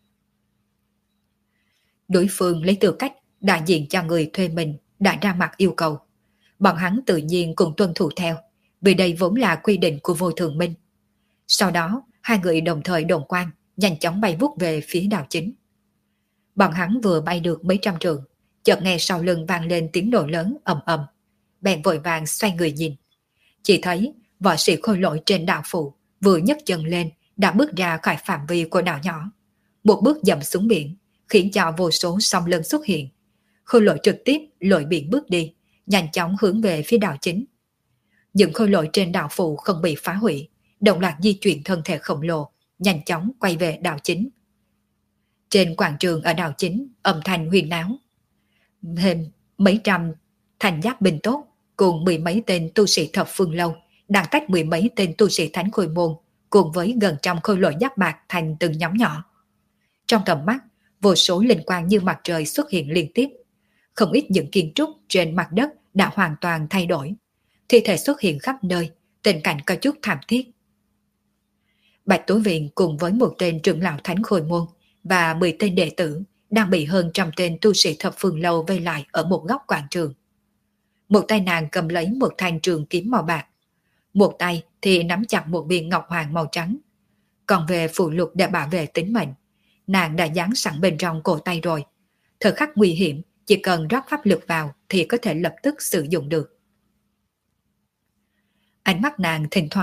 Đối phương lấy tư cách đại diện cho người thuê mình đã ra mặt yêu cầu. Bọn hắn tự nhiên cũng tuân thủ theo, vì đây vốn là quy định của Vô Thường Minh. Sau đó, hai người đồng thời đồng quan, nhanh chóng bay vút về phía đảo chính. Bọn hắn vừa bay được mấy trăm trượng, chợt nghe sau lưng vang lên tiếng nổ lớn ầm ầm, bèn vội vàng xoay người nhìn. Chỉ thấy võ sĩ khôi lỗi trên đảo phụ vừa nhấc chân lên đã bước ra khỏi phạm vi của đảo nhỏ, một bước dậm xuống biển, khiến cho vô số sóng lớn xuất hiện. Khôi lỗi trực tiếp lội biển bước đi, nhanh chóng hướng về phía đảo chính. Những khôi lỗi trên đảo phụ không bị phá hủy, đồng loạt di chuyển thân thể khổng lồ, nhanh chóng quay về đảo chính. Trên quảng trường ở đảo chính, âm thanh huyền náo. Thêm mấy trăm thành giáp binh tốt cùng mười mấy tên tu sĩ thập phương lâu đang tách mười mấy tên tu sĩ Thánh Khôi Môn cùng với gần trăm khôi lỗi giáp bạc thành từng nhóm nhỏ. Trong tầm mắt, vô số linh quang như mặt trời xuất hiện liên tiếp. Không ít những kiến trúc trên mặt đất đã hoàn toàn thay đổi. Thi thể xuất hiện khắp nơi, tình cảnh có chút thảm thiết. Bạch Tố Viện cùng với một tên trưởng lão Thánh Khôi Môn và mười tên đệ tử đang bị hơn trăm tên tu sĩ thập phương lâu vây lại ở một góc quảng trường. Một tay nàng cầm lấy một thanh trường kiếm màu bạc, một tay thì nắm chặt một viên ngọc hoàng màu trắng. Còn về phụ lục để bảo vệ tính mệnh, nàng đã dán sẵn bên trong cổ tay rồi. Thời khắc nguy hiểm, chỉ cần rót pháp lực vào thì có thể lập tức sử dụng được. Ánh mắt nàng thỉnh thoảng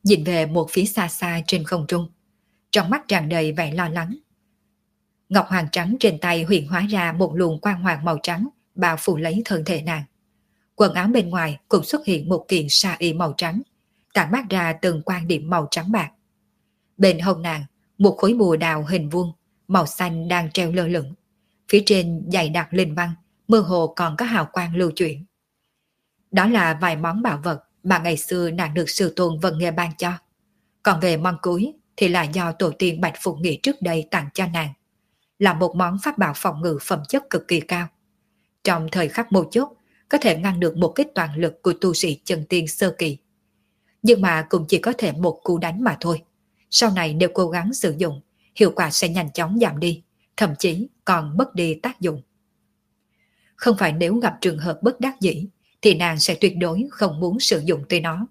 nhìn về một phía xa xa trên không trung, trong mắt tràn đầy vẻ lo lắng. Ngọc hoàng trắng trên tay hiện hóa ra một luồng quang hoàng màu trắng bao phủ lấy thân thể nàng. Quần áo bên ngoài cũng xuất hiện một kiện sa y màu trắng, tản mát ra từng quan điểm màu trắng bạc. Bên hông nàng, một khối bùa đào hình vuông, màu xanh đang treo lơ lửng. Phía trên dày đặc linh văn, mơ hồ còn có hào quang lưu chuyển. Đó là vài món bảo vật mà ngày xưa nàng được sư tôn Vân Nghê ban cho. Còn về món cuối thì là do tổ tiên Bạch Phụng Nghị trước đây tặng cho nàng. Là một món pháp bảo phòng ngự phẩm chất cực kỳ cao. Trong thời khắc mấu chốt, có thể ngăn được một kích toàn lực của tu sĩ chân tiên sơ kỳ. Nhưng mà cũng chỉ có thể một cú đánh mà thôi. Sau này nếu cố gắng sử dụng, hiệu quả sẽ nhanh chóng giảm đi, thậm chí còn mất đi tác dụng. Không phải nếu gặp trường hợp bất đắc dĩ, thì nàng sẽ tuyệt đối không muốn sử dụng tới nó.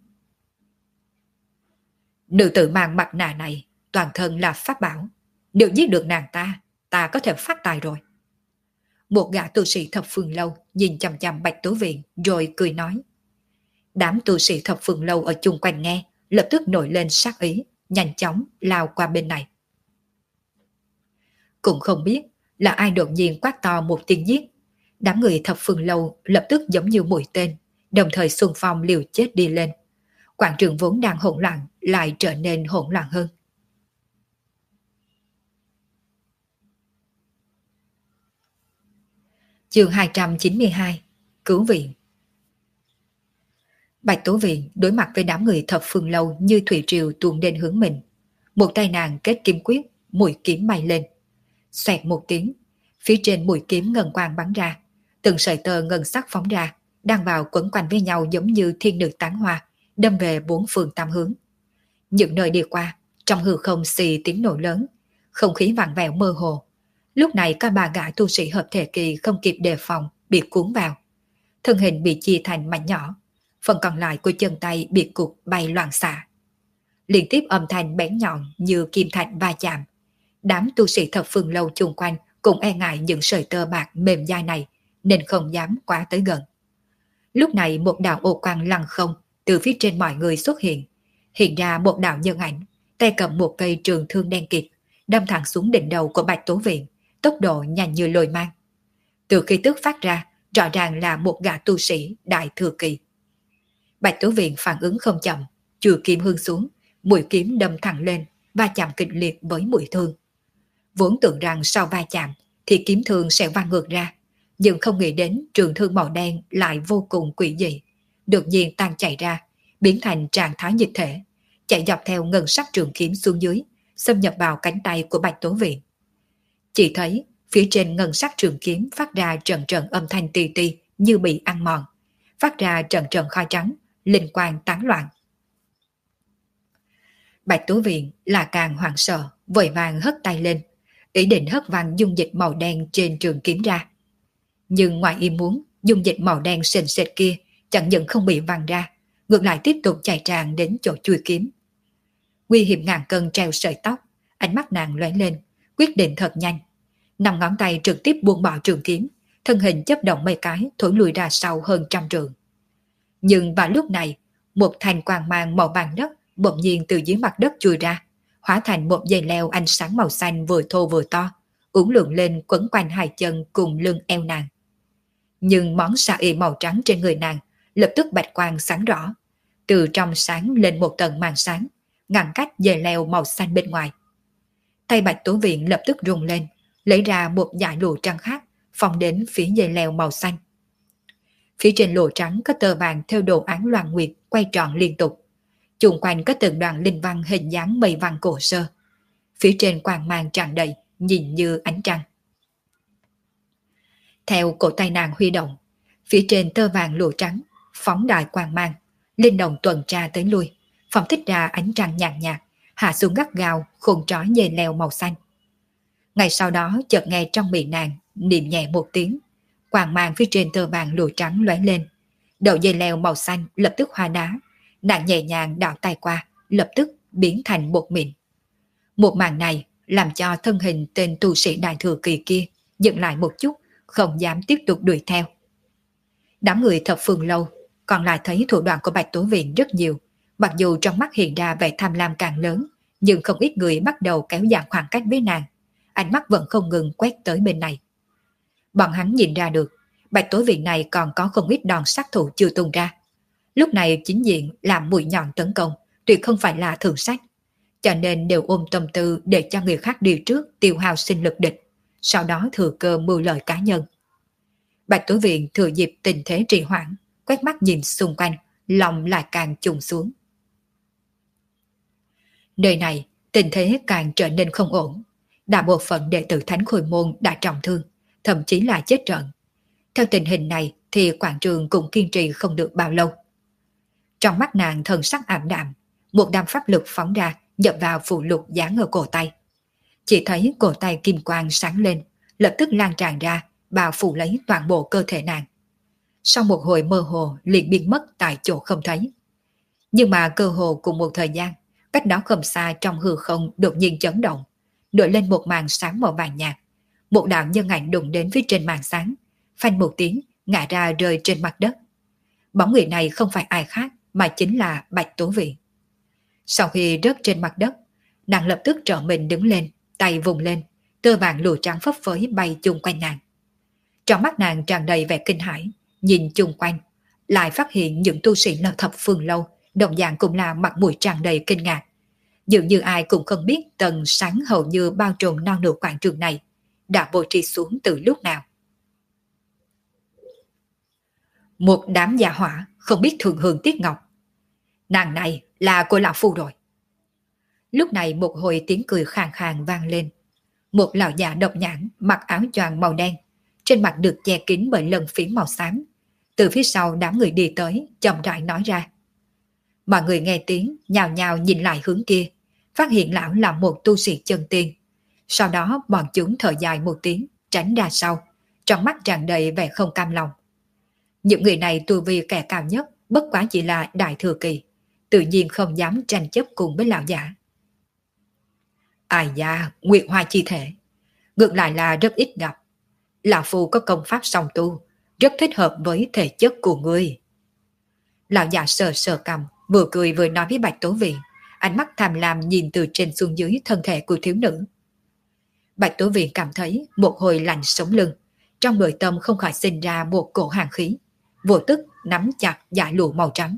Nữ tử mang mặt nạ này, toàn thân là pháp bảo. Nếu giết được nàng ta, ta có thể phát tài rồi. Một gã tu sĩ thập phương lâu nhìn chằm chằm Bạch Tố Viện rồi cười nói. Đám tu sĩ thập phương lâu ở chung quanh nghe, lập tức nổi lên sát ý, nhanh chóng lao qua bên này. Cũng không biết là ai đột nhiên quát to một tiếng giết. Đám người thập phương lâu lập tức giống như mũi tên, đồng thời xung phong liều chết đi lên. Quảng trường vốn đang hỗn loạn lại trở nên hỗn loạn hơn. Chương hai trăm chín mươi hai. Cứu viện. Bạch Tố Viện đối mặt với đám người thập phương lâu như thủy triều tuôn đến hướng mình. Một tay nàng kết kim quyết, mũi kiếm bay lên. Xoẹt một tiếng, phía trên mũi kiếm ngân quang bắn ra, từng sợi tơ ngân sắc phóng ra, đang vào quấn quanh với nhau giống như thiên nữ tán hoa, đâm về bốn phương tám hướng. Những nơi đi qua, trong hư không xì tiếng nổ lớn, không khí vặn vẹo mơ hồ. Lúc này các bà gã tu sĩ hợp thể kỳ không kịp đề phòng, bị cuốn vào. Thân hình bị chia thành mảnh nhỏ, phần còn lại của chân tay bị cục bay loạn xạ. Liên tiếp âm thanh bén nhọn như kim thạch va chạm. Đám tu sĩ thập phương lâu chung quanh cũng e ngại những sợi tơ bạc mềm dai này, nên không dám quá tới gần. Lúc này một đạo ô quang lăng không từ phía trên mọi người xuất hiện, hiện ra một đạo nhân ảnh, tay cầm một cây trường thương đen kịt, đâm thẳng xuống đỉnh đầu của Bạch Tố Viện, tốc độ nhanh như lôi mang. Từ khi tức phát ra, rõ ràng là một gã tu sĩ đại thừa kỳ. Bạch Tố Viện phản ứng không chậm, chùi kiếm hương xuống, mũi kiếm đâm thẳng lên, va chạm kịch liệt với mũi thương. Vốn tưởng rằng sau va chạm thì kiếm thương sẽ văng ngược ra, nhưng không nghĩ đến trường thương màu đen lại vô cùng quỷ dị, đột nhiên tan chảy ra, biến thành trạng thái dịch thể, chạy dọc theo ngân sắc trường kiếm xuống dưới, xâm nhập vào cánh tay của Bạch Tố Viện. Chỉ thấy phía trên ngân sắc trường kiếm phát ra trận trận âm thanh tì tì như bị ăn mòn, phát ra trận trận khói trắng, linh quang tán loạn. Bạch Tố Viện là càng hoảng sợ, vội vàng hất tay lên, ý định hất văng dung dịch màu đen trên trường kiếm ra. Nhưng ngoài ý muốn, dung dịch màu đen sền sệt kia chẳng những không bị văng ra, ngược lại tiếp tục chảy tràn đến chỗ chui kiếm. Nguy hiểm ngàn cân treo sợi tóc, ánh mắt nàng lóe lên, quyết định thật nhanh. Năm ngón tay trực tiếp buông bỏ trường kiếm, thân hình chấp động mấy cái thổi lùi ra sau hơn trăm trượng. Nhưng vào lúc này, một thành quang mang màu vàng đất bỗng nhiên từ dưới mặt đất chui ra, hóa thành một dây leo ánh sáng màu xanh vừa thô vừa to, uốn lượn lên quấn quanh hai chân cùng lưng eo nàng. Nhưng món sa y màu trắng trên người nàng lập tức bạch quang sáng rõ, từ trong sáng lên một tầng màn sáng, ngăn cách dây leo màu xanh bên ngoài. Tay Bạch Tố Viện lập tức rung lên, lấy ra một dải lụa trắng khác, phóng đến phía dây leo màu xanh. Phía trên lụa trắng có tờ vàng theo đồ án loan nguyệt quay tròn liên tục, chung quanh có từng đoạn linh văn hình dáng mây văn cổ sơ. Phía trên quang mang tràn đầy, nhìn như ánh trăng. Theo cổ tay nàng huy động, phía trên tơ vàng lụa trắng phóng đại quang mang, linh động tuần tra tới lui, phóng thích ra ánh trăng nhàn nhạt, nhạt, hạ xuống gắt gao khôn trói dây leo màu xanh. Ngay sau đó chợt nghe trong miệng nàng niệm nhẹ một tiếng, quang mang phía trên tơ vàng lụa trắng lóe lên, đầu dây leo màu xanh lập tức hóa đá, nàng nhẹ nhàng đảo tay qua, lập tức biến thành bột mịn. Một màn này làm cho thân hình tên tu sĩ đại thừa kỳ kia dừng lại một chút, không dám tiếp tục đuổi theo. Đám người thập phương lâu còn lại thấy thủ đoạn của Bạch Tố Viện rất nhiều, Mặc dù trong mắt hiện ra vẻ tham lam càng lớn, nhưng không ít người bắt đầu kéo dài khoảng cách với nàng. Ánh mắt vẫn không ngừng quét tới bên này. Bọn hắn nhìn ra được, Bạch Tố Viện này còn có không ít đòn sát thủ chưa tung ra. Lúc này chính diện làm mũi nhọn tấn công, tuyệt không phải là thường sách. Cho nên đều ôm tâm tư để cho người khác đi trước tiêu hao sinh lực địch, sau đó thừa cơ mưu lợi cá nhân. Bạch Tố Viện thừa dịp tình thế trì hoãn, quét mắt nhìn xung quanh, lòng lại càng trùng xuống. Nơi này, tình thế càng trở nên không ổn. Đại bộ phận đệ tử Thánh Khôi Môn đã trọng thương, thậm chí là chết trận. Theo tình hình này thì quảng trường cũng kiên trì không được bao lâu. Trong mắt nàng thần sắc ảm đạm, một đám pháp lực phóng ra nhập vào phù lục dán ở cổ tay. Chỉ thấy cổ tay kim quang sáng lên, lập tức lan tràn ra, bao phủ lấy toàn bộ cơ thể nàng. Sau một hồi mơ hồ liền biến mất tại chỗ không thấy. Nhưng mà cơ hồ cùng một thời gian, cách đó không xa trong hư không đột nhiên chấn động, nổi lên một màn sáng màu vàng nhạt. Một đạo nhân ảnh đụng đến phía trên màn sáng, phanh một tiếng ngã ra rơi trên mặt đất. Bóng người này không phải ai khác mà chính là Bạch Tố Viện. Sau khi rớt trên mặt đất, nàng lập tức trở mình đứng lên, tay vùng lên, tơ vàng lụa trắng phấp phới bay chung quanh nàng. Trong mắt nàng tràn đầy vẻ kinh hãi, nhìn chung quanh, lại phát hiện những tu sĩ là thập phương lâu, đồng dạng cũng là mặt mũi tràn đầy kinh ngạc. Dường như ai cũng không biết tầng sáng hầu như bao trùm non nửa quảng trường này đã bố trí xuống từ lúc nào. Một đám già hỏa không biết thường hương tiếc ngọc. Nàng này là cô lão phu rồi. Lúc này một hồi tiếng cười khàn khàn vang lên. Một lão già độc nhãn mặc áo choàng màu đen, trên mặt được che kín bởi lân phiến màu xám. Từ phía sau đám người đi tới, chậm rãi nói ra. Mọi người nghe tiếng, nhào nhào nhìn lại hướng kia, phát hiện lão là một tu sĩ chân tiên. Sau đó bọn chúng thở dài một tiếng, tránh ra sau, trong mắt tràn đầy vẻ không cam lòng. Những người này tu vi kẻ cao nhất, bất quá chỉ là đại thừa kỳ, tự nhiên không dám tranh chấp cùng với lão giả. Ai da, Nguyệt Hoa chi thể, ngược lại là rất ít gặp. Lão phu có công pháp song tu, rất thích hợp với thể chất của ngươi. Lão già sờ sờ cằm, vừa cười vừa nói với Bạch Tố Viện, ánh mắt tham lam nhìn từ trên xuống dưới thân thể của thiếu nữ. Bạch Tố Viện cảm thấy một hồi lạnh sống lưng, trong nội tâm không khỏi sinh ra một cổ hàn khí, vô tức nắm chặt dải lụa màu trắng.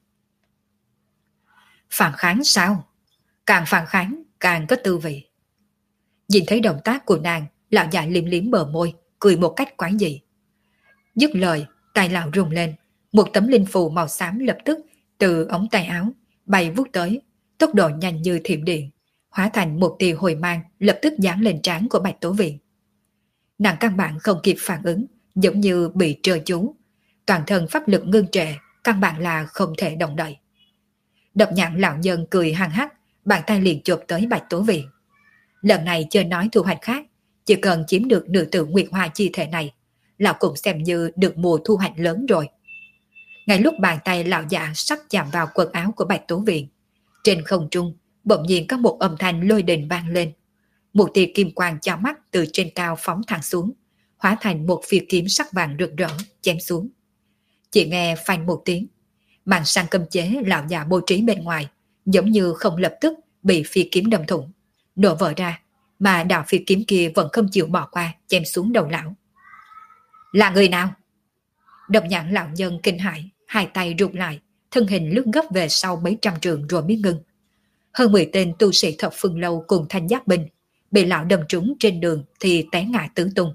Phản kháng sao? Càng phản kháng càng có tư vị. Nhìn thấy động tác của nàng, lão già liếm liếm bờ môi, cười một cách quái dị. Dứt lời, tay lão rung lên, một tấm linh phù màu xám lập tức từ ống tay áo bay vút tới, tốc độ nhanh như thiểm điện, hóa thành một tia hồi mang lập tức dán lên trán của Bạch Tố Viện. Nàng căn bản không kịp phản ứng, giống như bị trơ chú, toàn thân pháp lực ngưng trệ, căn bản là không thể động đậy. Độc nhãn lão nhân cười hăng hắc, bàn tay liền chộp tới Bạch Tố Viện. Lần này chưa nói thu hoạch khác, chỉ cần chiếm được nữ tử Nguyệt Hoa chi thể này, lão cũng xem như được mùa thu hoạch lớn rồi. Ngay lúc bàn tay lão già sắp chạm vào quần áo của Bạch Tố Viện, trên không trung bỗng nhiên có một âm thanh lôi đình vang lên. Một tia kim quang chói mắt từ trên cao phóng thẳng xuống, hóa thành một phi kiếm sắc vàng rực rỡ chém xuống. Chỉ nghe phanh một tiếng, màn sang cấm chế lão già bố trí bên ngoài giống như không lập tức bị phi kiếm đâm thủng, nổ vỡ ra, mà đạo phi kiếm kia vẫn không chịu bỏ qua chém xuống đầu lão. Là người nào? Độc nhãn lão nhân kinh hãi, hai tay rụt lại, thân hình lướt gấp về sau mấy trăm trường rồi mới ngưng. Hơn mười tên tu sĩ thập phương lâu cùng thanh giác binh bị lão đâm trúng trên đường thì té ngã tứ tung.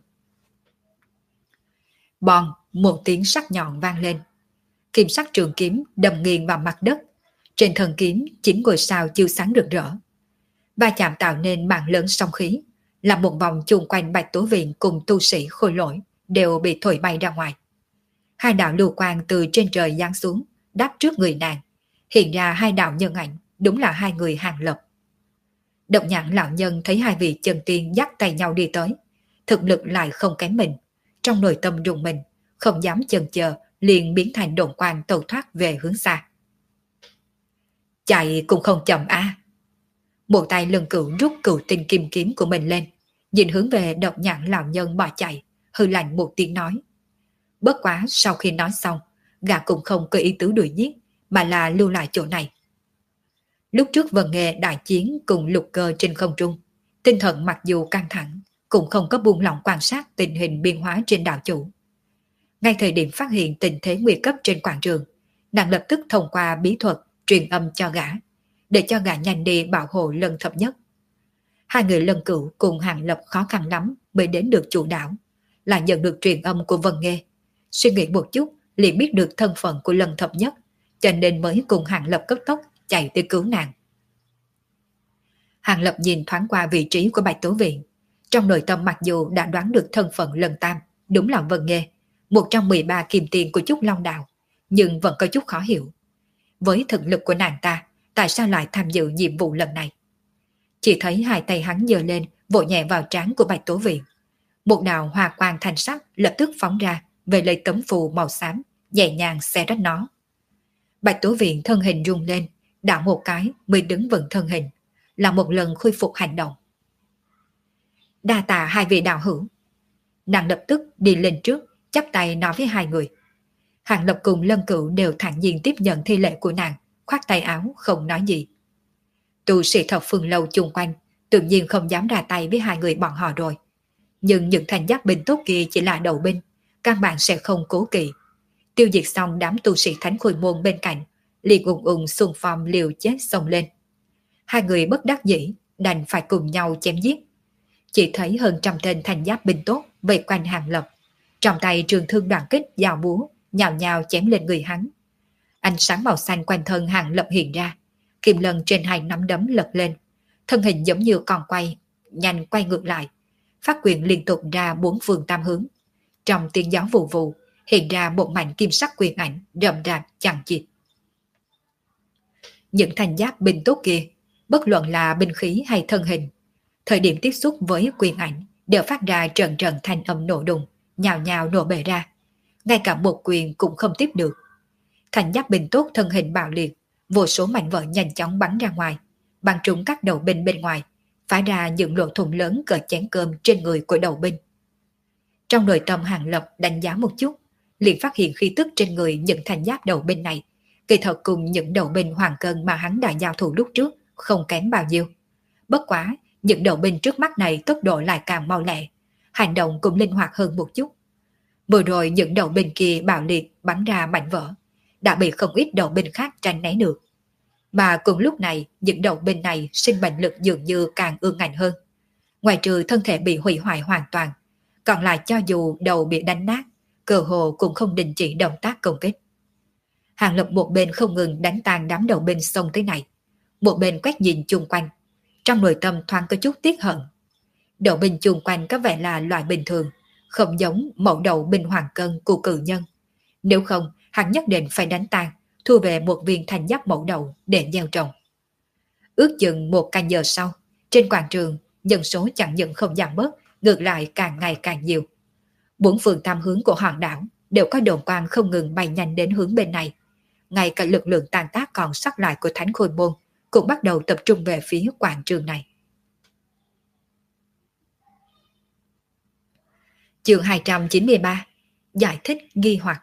Bòn, một tiếng sắc nhọn vang lên. Kim sắc trường kiếm đâm nghiêng vào mặt đất. Trên thân kiếm chín ngôi sao chiếu sáng rực rỡ. Va chạm tạo nên mạng lớn song khí, làm một vòng chung quanh Bạch Tố Viện cùng tu sĩ khôi lỗi đều bị thổi bay ra ngoài. Hai đạo lưu quang từ trên trời giáng xuống, đáp trước người nàng, hiện ra hai đạo nhân ảnh, đúng là hai người hàng lập. Độc nhãn lão nhân thấy hai vị chân tiên dắt tay nhau đi tới, thực lực lại không kém mình, trong nội tâm rùng mình, không dám chần chờ, liền biến thành độn quang tẩu thoát về hướng xa. Chạy cũng không chậm a. À. Một tay lưng cửu rút cửu tinh kim kiếm của mình lên, nhìn hướng về độc nhãn lão nhân bỏ chạy, hư lạnh một tiếng nói. Bất quá sau khi nói xong, gã cũng không có ý tứ đuổi giết, mà là lưu lại chỗ này, Lúc trước Vân Nghê đại chiến cùng Lục Cơ trên không trung, tinh thần mặc dù căng thẳng, cũng không có buông lỏng quan sát tình hình biến hóa trên đảo chủ. Ngay thời điểm phát hiện tình thế nguy cấp trên quảng trường, nàng lập tức thông qua bí thuật truyền âm cho gã, để cho gã nhanh đi bảo hộ Lân Thập Nhất. Hai người Lân Cửu cùng Hàng Lập khó khăn lắm mới đến được chủ đảo, là nhận được truyền âm của Vân Nghê. Suy nghĩ một chút liền biết được thân phận của Lân Thập Nhất, cho nên mới cùng Hàng Lập cấp tốc chạy tới cứu nàng. Hàng Lập nhìn thoáng qua vị trí của Bạch Tố Viện, trong nội tâm mặc dù đã đoán được thân phận Lân Tam đúng là Vân Nghê, một trong mười ba kim tiền của Trúc Long Đạo, nhưng vẫn có chút khó hiểu. Với thực lực của nàng ta, tại sao lại tham dự nhiệm vụ lần này? Chỉ thấy hai tay hắn giơ lên, vỗ nhẹ vào trán của Bạch Tố Viện. Một đạo hoa quang thanh sắc lập tức phóng ra, về lấy tấm phù màu xám, nhẹ nhàng xé rách nó. Bạch Tố Viện thân hình rung lên, đảo một cái mới đứng vững thân hình, là một lần khôi phục hành động. Đa tạ hai vị đạo hữu. Nàng lập tức đi lên trước, chắp tay nói với hai người. Hàng Lập cùng Lân Cửu đều thản nhiên tiếp nhận thi lễ của nàng, khoát tay áo không nói gì. Tu sĩ thập phương lâu chung quanh tự nhiên không dám ra tay với hai người bọn họ rồi. Nhưng những thành giáp binh tốt kia chỉ là đầu binh, các bạn sẽ không cố kỵ. Tiêu diệt xong đám tu sĩ thánh khôi môn bên cạnh, liền ùng ùng xung phong liều chết xông lên. Hai người bất đắc dĩ, đành phải cùng nhau chém giết. Chỉ thấy hơn trăm tên thành giáp binh tốt vây quanh Hàng Lập, trong tay trường thương đoàn kích dao búa, nhào nhào chém lên người hắn. Ánh sáng màu xanh quanh thân Hàng Lập hiện ra, kim lần trên hai nắm đấm lật lên, thân hình giống như còn quay, nhanh quay ngược lại, phát quyền liên tục ra bốn phương tam hướng. Trong tiếng gió vù vù, hiện ra một mảnh kim sắc quyền ảnh rậm rạp chằng chịt. Những thành giáp binh tốt kia, bất luận là binh khí hay thân hình, thời điểm tiếp xúc với quyền ảnh đều phát ra trận trận thanh âm nổ đùng, nhào nhào nổ bể ra, ngay cả một quyền cũng không tiếp được. Thành giáp binh tốt thân hình bạo liệt, vô số mảnh vỡ nhanh chóng bắn ra ngoài, bắn trúng các đầu binh bên ngoài, phá ra những lỗ thủng lớn cỡ chén cơm trên người của đầu binh. Trong nội tâm Hàng Lập đánh giá một chút, liền phát hiện khí tức trên người những thành giáp đầu binh này, kỳ thật cùng những đầu binh hoàng cân mà hắn đã giao thủ lúc trước không kém bao nhiêu. Bất quá, những đầu binh trước mắt này tốc độ lại càng mau lẹ, hành động cũng linh hoạt hơn một chút. Vừa rồi những đầu binh kia bạo liệt bắn ra mảnh vỡ, đã bị không ít đầu binh khác tránh né được. Mà cùng lúc này, những đầu binh này sinh mệnh lực dường như càng ương ngạnh hơn. Ngoài trừ thân thể bị hủy hoại hoàn toàn, còn lại cho dù đầu bị đánh nát, cơ hồ cũng không đình chỉ động tác công kích. Hàng Lập một bên không ngừng đánh tan đám đầu binh xông tới này, một bên quét nhìn chung quanh, trong nội tâm thoáng có chút tiếc hận. Đầu binh chung quanh có vẻ là loại bình thường, không giống mẫu đầu binh hoàng cân của cử nhân. Nếu không, hắn nhất định phải đánh tan, thu về một viên thành giáp mẫu đầu để gieo trồng. Ước chừng một canh giờ sau, trên quảng trường, nhân số chẳng những không giảm bớt, ngược lại càng ngày càng nhiều. Bốn phương tam hướng của hòn đảo đều có đồn quang không ngừng bay nhanh đến hướng bên này. Ngay cả lực lượng tàn tác còn sót lại của Thánh Khôi Môn cũng bắt đầu tập trung về phía quảng trường này. Chương hai trăm chín mươi ba. Giải thích nghi hoặc.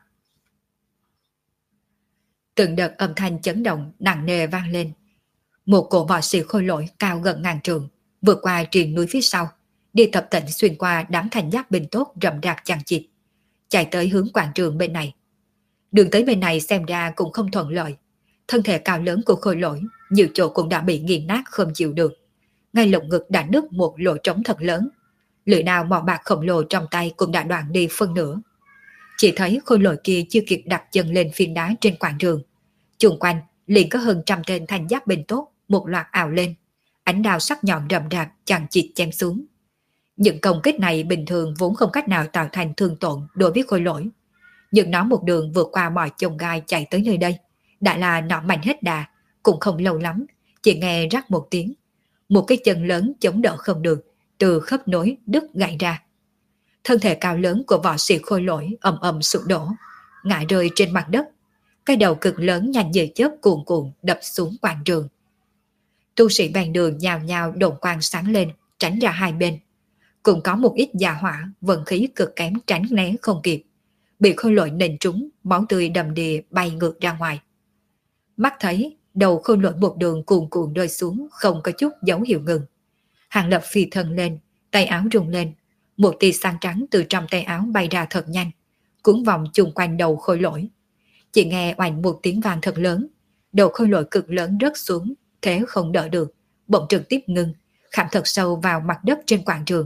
Từng đợt âm thanh chấn động nặng nề vang lên. Một cổ võ sĩ khôi lỗi cao gần ngàn trượng vượt qua triền núi phía sau, đi tập tễnh xuyên qua đám thành giáp binh tốt rậm rạp chằng chịt, chạy tới hướng quảng trường bên này. Đường tới bên này xem ra cũng không thuận lợi. Thân thể cao lớn của khôi lỗi nhiều chỗ cũng đã bị nghiền nát không chịu được. Ngay lồng ngực đã nứt một lỗ trống thật lớn. Lưỡi đao màu bạc khổng lồ trong tay cũng đã đoạn đi phân nửa. Chỉ thấy khôi lỗi kia chưa kịp đặt chân lên phiến đá trên quảng trường, chung quanh liền có hơn trăm tên thành giáp binh tốt một loạt ảo lên, ánh đao sắc nhọn rậm rạp chằng chịt chém xuống. Những công kích này bình thường vốn không cách nào tạo thành thương tổn đối với khôi lỗi, nhưng nó một đường vượt qua mọi chông gai chạy tới nơi đây, đã là nọ mạnh hết đà, cũng không lâu lắm, chỉ nghe rắc một tiếng, một cái chân lớn chống đỡ không được, từ khớp nối đứt gãy ra. Thân thể cao lớn của võ sĩ khôi lỗi ầm ầm sụp đổ, ngã rơi trên mặt đất. Cái đầu cực lớn nhanh như chớp cuồn cuộn đập xuống quảng trường. Tu sĩ ven đường nhào nhào đồn quang sáng lên, tránh ra hai bên. Cũng có một ít già hỏa vận khí cực kém tránh né không kịp, bị khôi lỗi nện trúng, máu tươi đầm đìa bay ngược ra ngoài. Mắt thấy đầu khôi lỗi một đường cuồn cuộn rơi xuống, không có chút dấu hiệu ngừng. Hàng Lập phi thân lên, tay áo rung lên, một tia sáng trắng từ trong tay áo bay ra thật nhanh, cuốn vòng chung quanh đầu khôi lỗi. Chỉ nghe oanh một tiếng vang thật lớn, đầu khôi lỗi cực lớn rớt xuống, thế không đỡ được, bỗng trực tiếp ngưng, khảm thật sâu vào mặt đất trên quảng trường.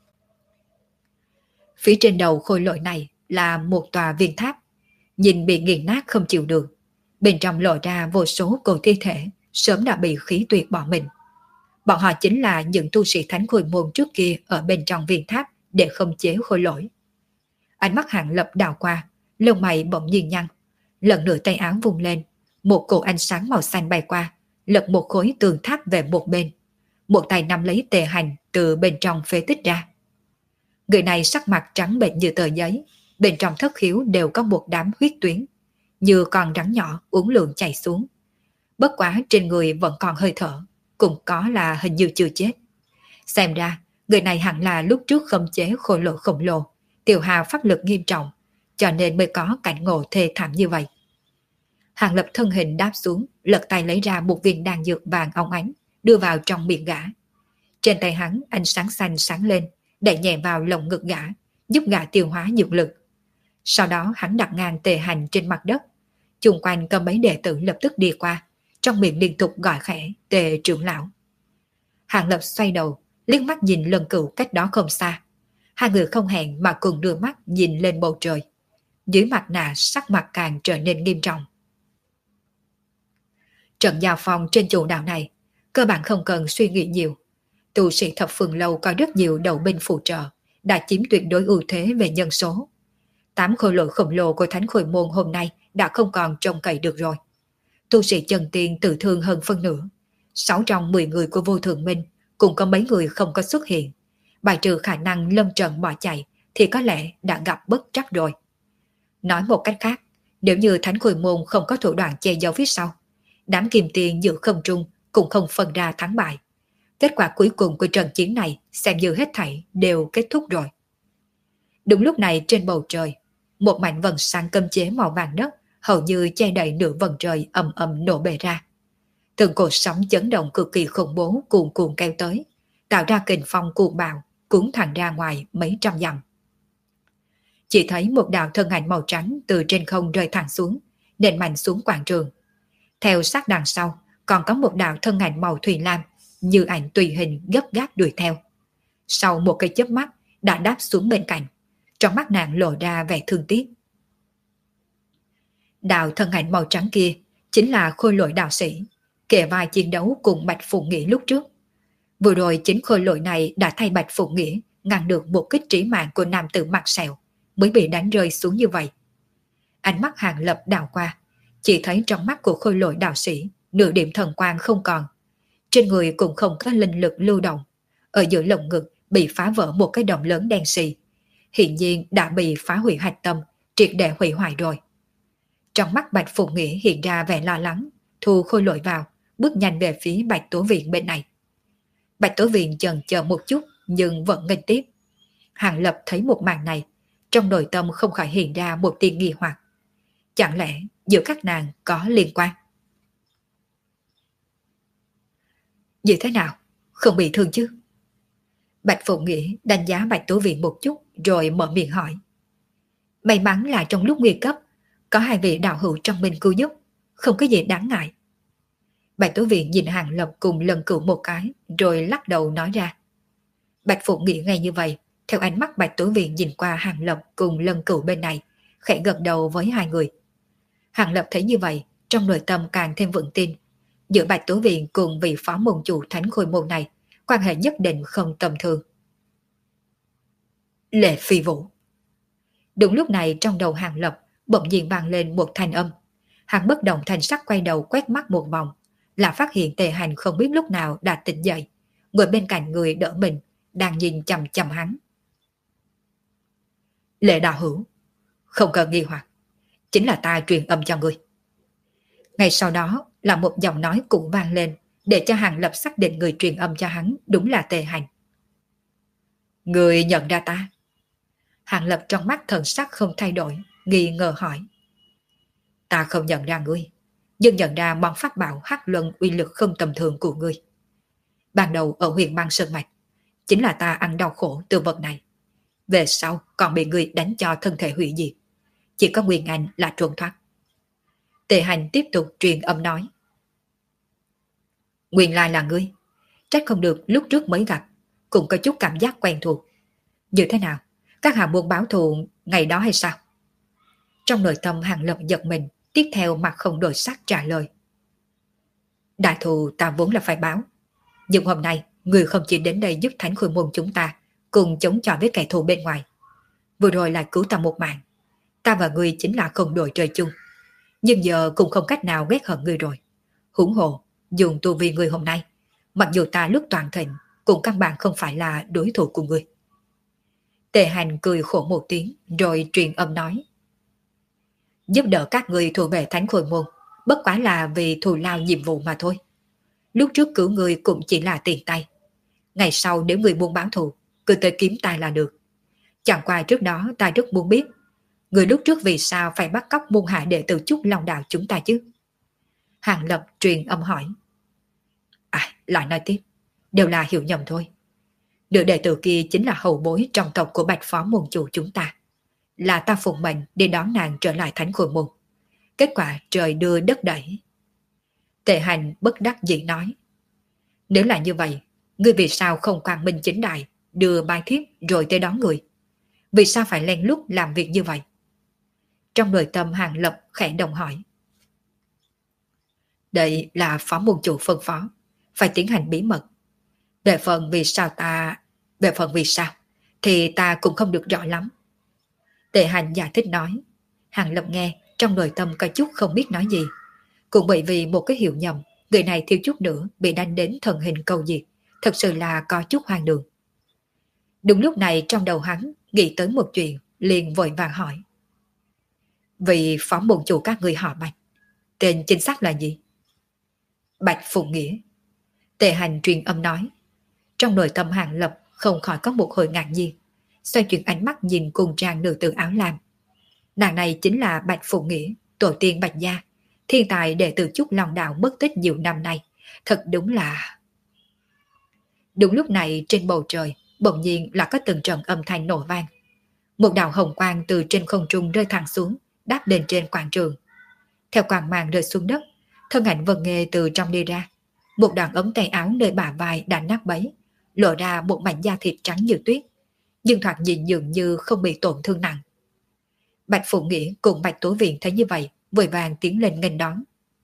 Phía trên đầu khôi lỗi này là một tòa viên tháp, nhìn bị nghiền nát không chịu được, bên trong lộ ra vô số cổ thi thể sớm đã bị khí tuyệt bỏ mình. Bọn họ chính là những tu sĩ thánh khôi môn trước kia ở bên trong viên tháp để khống chế khôi lỗi. Ánh mắt Hàng Lập đảo qua, lông mày bỗng nhiên nhăn, lần nữa tay áo vung lên, một cổ ánh sáng màu xanh bay qua, lật một khối tường tháp về một bên, một tay nắm lấy tề hành từ bên trong phế tích ra. Người này sắc mặt trắng bệch như tờ giấy, bên trong thất khiếu đều có một đám huyết tuyến, như con rắn nhỏ uốn lượn chảy xuống. Bất quá trên người vẫn còn hơi thở, cũng có là hình như chưa chết. Xem ra, người này hẳn là lúc trước khống chế khôi lỗi khổng lồ, tiêu hao pháp lực nghiêm trọng, cho nên mới có cảnh ngộ thê thảm như vậy. Hàng Lập thân hình đáp xuống, lật tay lấy ra một viên đan dược vàng óng ánh, đưa vào trong miệng gã. Trên tay hắn ánh sáng xanh sáng lên, đẩy nhẹ vào lồng ngực gã, giúp gã tiêu hóa dược lực. Sau đó hắn đặt ngang tề hành trên mặt đất, chung quanh có mấy đệ tử lập tức đi qua, trong miệng liên tục gọi khẽ tề trưởng lão. Hàng Lập xoay đầu, liếc mắt nhìn Lần Cửu cách đó không xa. Hai người không hẹn mà cùng đưa mắt nhìn lên bầu trời. Dưới mặt nạ sắc mặt càng trở nên nghiêm trọng. Trận giao phong trên chủ đạo này cơ bản không cần suy nghĩ nhiều. Tu sĩ thập phường lâu có rất nhiều đầu binh phụ trợ, đã chiếm tuyệt đối ưu thế về nhân số. Tám khôi lỗi khổng lồ của thánh khôi môn hôm nay đã không còn trông cậy được rồi. Tu sĩ chân tiên tử thương hơn phân nửa. Sáu trong mười người của vô thượng minh cũng có mấy người không có xuất hiện. Bài trừ khả năng lâm trận bỏ chạy thì có lẽ đã gặp bất trắc rồi. Nói một cách khác, nếu như thánh khôi môn không có thủ đoạn che giấu phía sau, đám kim tiền giữa không trung cũng không phân ra thắng bại. Kết quả cuối cùng của trận chiến này xem như hết thảy đều kết thúc rồi. Đúng lúc này trên bầu trời, một mảnh vầng sáng cấm chế màu vàng đất hầu như che đậy nửa vầng trời ầm ầm nổ bể ra. Từng cột sóng chấn động cực kỳ khủng bố cuồn cuộn kéo tới, tạo ra kình phong cuồng bạo, cuốn thẳng ra ngoài mấy trăm dặm. Chỉ thấy một đạo thân ảnh màu trắng từ trên không rơi thẳng xuống, nện mạnh xuống quảng trường. Theo sát đằng sau, còn có một đạo thân ảnh màu thủy lam, như ảnh tùy hình gấp gáp đuổi theo. Sau một cái chớp mắt, đã đáp xuống bên cạnh, trong mắt nàng lộ ra vẻ thương tiếc. Đạo thân ảnh màu trắng kia chính là khôi lỗi đạo sĩ, kề vai chiến đấu cùng Bạch Phụng Nghĩa lúc trước. Vừa rồi chính khôi lỗi này đã thay Bạch Phụng Nghĩa ngăn được một kích trí mạng của nam tử mặt sẹo, mới bị đánh rơi xuống như vậy. Ánh mắt Hàng Lập đảo qua, chỉ thấy trong mắt của khôi lỗi đạo sĩ nửa điểm thần quang không còn, trên người cũng không có linh lực lưu động, ở giữa lồng ngực bị phá vỡ một cái động lớn đen xì, hiện nhiên đã bị phá hủy hạch tâm, triệt để hủy hoại rồi. Trong mắt Bạch Phụng Nghĩa hiện ra vẻ lo lắng, thu khôi lỗi vào, bước nhanh về phía Bạch Tố Viện bên này. Bạch Tố Viện chần chờ một chút nhưng vẫn nghênh tiếp. Hàng Lập thấy một màn này, trong nội tâm không khỏi hiện ra một tia nghi hoặc. Chẳng lẽ giữa các nàng có liên quan? Như thế nào? Không bị thương chứ? Bạch Phụng Nghĩa đánh giá Bạch Tố Viện một chút rồi mở miệng hỏi. May mắn là trong lúc nguy cấp có hai vị đạo hữu trong mình cứu giúp, không có gì đáng ngại. Bạch Tố Viện nhìn Hàng Lập cùng Lần Cửu một cái rồi lắc đầu nói ra. Bạch Phụng Nghĩa nghe như vậy, theo ánh mắt Bạch Tố Viện nhìn qua Hàng Lập cùng Lần Cửu bên này, khẽ gật đầu với hai người. Hàng Lập thấy như vậy, trong nội tâm càng thêm vững tin, giữa Bạch Tố Viện cùng vị phó môn chủ thánh khôi môn này, quan hệ nhất định không tầm thường. Lệ Phi Vũ. Đúng lúc này trong đầu Hàng Lập bỗng nhiên vang lên một thanh âm. Hắn bất động thanh sắc quay đầu quét mắt một vòng, là phát hiện Tề Hành không biết lúc nào đã tỉnh dậy, ngồi bên cạnh người đỡ mình, đang nhìn chằm chằm hắn. Lệ đạo hữu, không cần nghi hoặc, chính là ta truyền âm cho ngươi. Ngay sau đó là một giọng nói cũng vang lên, để cho Hàng Lập xác định người truyền âm cho hắn đúng là Tề Hành. Người nhận ra ta? Hàng Lập trong mắt thần sắc không thay đổi, nghi ngờ hỏi. Ta không nhận ra ngươi, nhưng nhận ra món pháp bảo hắc luân uy lực không tầm thường của ngươi. Ban đầu ở huyền băng sơn mạch, chính là ta ăn đau khổ từ vật này. Về sau còn bị ngươi đánh cho thân thể hủy diệt. Chỉ có Nguyên Anh là trốn thoát. Tề Hành tiếp tục truyền âm nói. Nguyên lai là ngươi. Trách không được lúc trước mới gặp, cũng có chút cảm giác quen thuộc. Như thế nào? Các hạ muốn báo thù ngày đó hay sao? Trong nội tâm Hàng Lập giật mình, tiếp theo mặt không đổi sắc trả lời. Đại thù ta vốn là phải báo. Nhưng hôm nay, người không chỉ đến đây giúp Thánh Khôi Môn chúng ta, cùng chống chọi với kẻ thù bên ngoài. Vừa rồi lại cứu ta một mạng. Ta và ngươi chính là không đội trời chung. Nhưng giờ cũng không cách nào ghét hận ngươi rồi. Huống hồ, dùng tu vi ngươi hôm nay, mặc dù ta lúc toàn thịnh, cũng căn bản không phải là đối thủ của ngươi. Tề Hành cười khổ một tiếng, rồi truyền âm nói. Giúp đỡ các ngươi thuộc về Thánh Khôi Môn, bất quá là vì thù lao nhiệm vụ mà thôi. Lúc trước cứu ngươi cũng chỉ là tiền tay. Ngày sau nếu ngươi muốn báo thù, cứ tới kiếm ta là được. Chẳng qua trước đó ta rất muốn biết, người lúc trước vì sao phải bắt cóc môn hạ đệ tử Trúc Long Đạo chúng ta chứ? Hàng Lập truyền âm hỏi. À, lại nói tiếp, đều là hiểu nhầm thôi. Nữ đệ tử kia chính là hậu bối trong tộc của Bạch Phó môn chủ chúng ta. Là ta phụng mệnh để đón nàng trở lại Thánh Khôi Môn. Kết quả trời đưa đất đẩy. Tề Hành bất đắc dĩ nói. Nếu là như vậy, ngươi vì sao không quang minh chính đại, đưa bài thiếp rồi tới đón người? Vì sao phải len lút làm việc như vậy? Trong nội tâm Hàng Lập khẽ đồng hỏi. Đây là phó môn chủ phân phó, phải tiến hành bí mật. Về phần vì sao ta... Về phần vì sao, thì ta cũng không được rõ lắm. Tề Hành giải thích nói. Hàng Lập nghe, trong nội tâm có chút không biết nói gì. Cũng bởi vì một cái hiểu nhầm, người này thiếu chút nữa bị đánh đến thần hình câu diệt. Thật sự là có chút hoang đường. Đúng lúc này trong đầu hắn nghĩ tới một chuyện, liền vội vàng hỏi. Vì phó môn chủ các người họ Bạch, tên chính xác là gì? Bạch Phụng Nghĩa. Tề Hành truyền âm nói. Trong nội tâm Hàng Lập không khỏi có một hồi ngạc nhiên, xoay chuyển ánh mắt nhìn cùng trang nữ tử áo lam. Nàng này chính là Bạch Phụng Nghĩa, tổ tiên Bạch Gia, thiên tài đệ tử Trúc Long Đạo mất tích nhiều năm nay. Thật đúng là... Đúng lúc này trên bầu trời bỗng nhiên là có từng trận âm thanh nổ vang. Một đạo hồng quang từ trên không trung rơi thẳng xuống, đáp lên trên quảng trường. Theo quang mang rơi xuống đất, thân ảnh Vân Nghê từ trong đi ra. Một đoạn ống tay áo nơi bả vai đã nát bấy, lộ ra một mảnh da thịt trắng như tuyết, nhưng thoạt nhìn dường như không bị tổn thương nặng. Bạch Phụ Nghĩa cùng Bạch Tố Viện thấy như vậy, vội vàng tiến lên nghênh đón.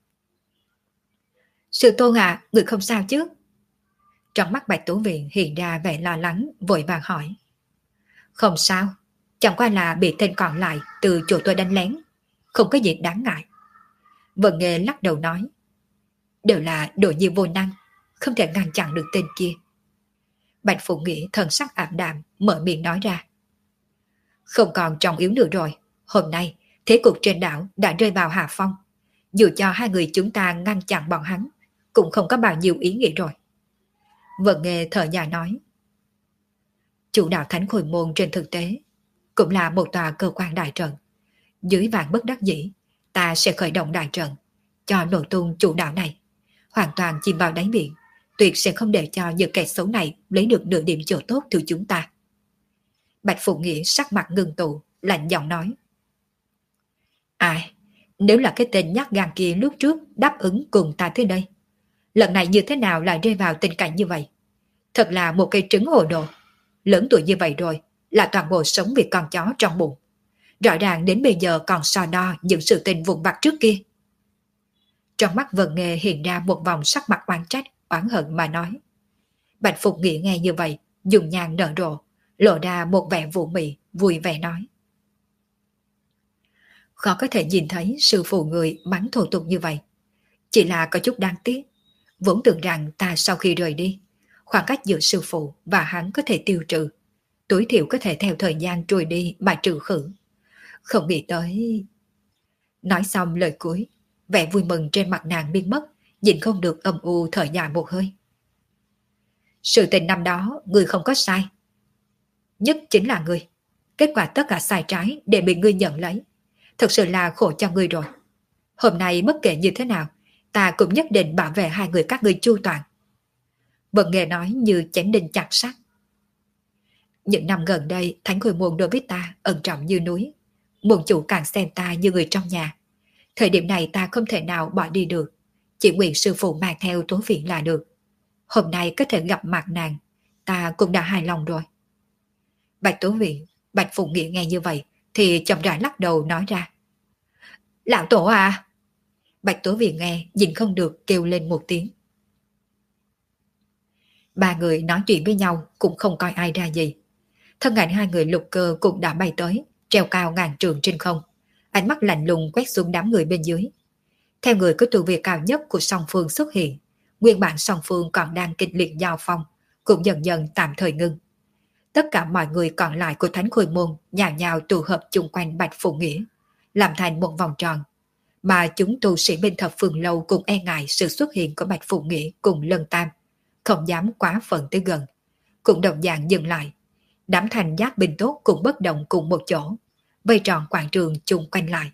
Sư tôn à, người không sao chứ? Trong mắt Bạch Tố Viện hiện ra vẻ lo lắng, vội vàng hỏi. Không sao, chẳng qua là bị tên còn lại từ chỗ tôi đánh lén, không có gì đáng ngại. Vân Nghê lắc đầu nói. Đều là đồ nhi vô năng, không thể ngăn chặn được tên kia. Bạch Phụ Nghĩa thần sắc ảm đạm, mở miệng nói ra. Không còn trọng yếu nữa rồi, hôm nay thế cục trên đảo đã rơi vào hạ phong. Dù cho hai người chúng ta ngăn chặn bọn hắn, cũng không có bao nhiêu ý nghĩa rồi. Vân Nghê thở dài nói. Chủ đạo Thánh Khôi Môn trên thực tế cũng là một tòa cơ quan đại trận. Dưới vạn bất đắc dĩ, ta sẽ khởi động đại trận cho nổ tung chủ đạo này, hoàn toàn chìm vào đáy biển, tuyệt sẽ không để cho những kẻ xấu này lấy được nửa điểm chỗ tốt từ chúng ta. Bạch Phụ Nghĩa sắc mặt ngưng tụ, lạnh giọng nói. Ai, nếu là cái tên nhát gan kia lúc trước đáp ứng cùng ta tới đây, lần này như thế nào lại rơi vào tình cảnh như vậy? Thật là một cây trứng hồ đồ. Lớn tuổi như vậy rồi, là toàn bộ sống vì con chó trong bụng. Rõ ràng đến bây giờ còn so đo những sự tình vụn vặt trước kia. Trong mắt Vân Nghê hiện ra một vòng sắc mặt oán trách, oán hận mà nói. Bạch Phục Nghĩa nghe như vậy, dùng nhàn nở rộ, lộ ra một vẻ vũ mị, vui vẻ nói. Khó có thể nhìn thấy sư phụ người mắng thô tục như vậy. Chỉ là có chút đáng tiếc. Vốn tưởng rằng ta sau khi rời đi, khoảng cách giữa sư phụ và hắn có thể tiêu trừ, tối thiểu có thể theo thời gian trôi đi mà trừ khử. Không nghĩ tới... Nói xong lời cuối, vẻ vui mừng trên mặt nàng biến mất, nhìn không được âm u thở dài một hơi. Sự tình năm đó, người không có sai. Nhất chính là người. Kết quả tất cả sai trái để bị ngươi nhận lấy. Thật sự là khổ cho ngươi rồi. Hôm nay bất kể như thế nào, ta cũng nhất định bảo vệ hai người các ngươi chu toàn. Vân Nghê nói như chém đinh chặt sắt. Những năm gần đây, Thánh Khôi Môn đối với ta ẩn trọng như núi. Môn chủ càng xem ta như người trong nhà. Thời điểm này ta không thể nào bỏ đi được. Chỉ nguyện sư phụ mang theo Tố Viện là được. Hôm nay có thể gặp mặt nàng, ta cũng đã hài lòng rồi. Bạch Tố Viện, Bạch Phụng Nghĩa nghe như vậy thì chậm rãi lắc đầu nói ra. Lão tổ à! Bạch Tố Viện nghe nhìn không được kêu lên một tiếng. Ba người nói chuyện với nhau cũng không coi ai ra gì. Thân ảnh hai người Lục Cơ cũng đã bay tới, treo cao ngàn trường trên không. Ánh mắt lạnh lùng quét xuống đám người bên dưới. Theo người có tu vi cao nhất của song phương xuất hiện, nguyên bản song phương còn đang kịch liệt giao phong, cũng dần dần tạm thời ngưng. Tất cả mọi người còn lại của Thánh Khôi Môn nhào nhào tụ hợp chung quanh Bạch Phụng Nghĩa, làm thành một vòng tròn. Mà chúng tu sĩ bên thập phương lâu cũng e ngại sự xuất hiện của Bạch Phụng Nghĩa cùng Lân Tam, không dám quá phận tới gần, cũng đồng dạng dừng lại. Đám thành giáp binh tốt cũng bất động cùng một chỗ, vây tròn quảng trường chung quanh lại.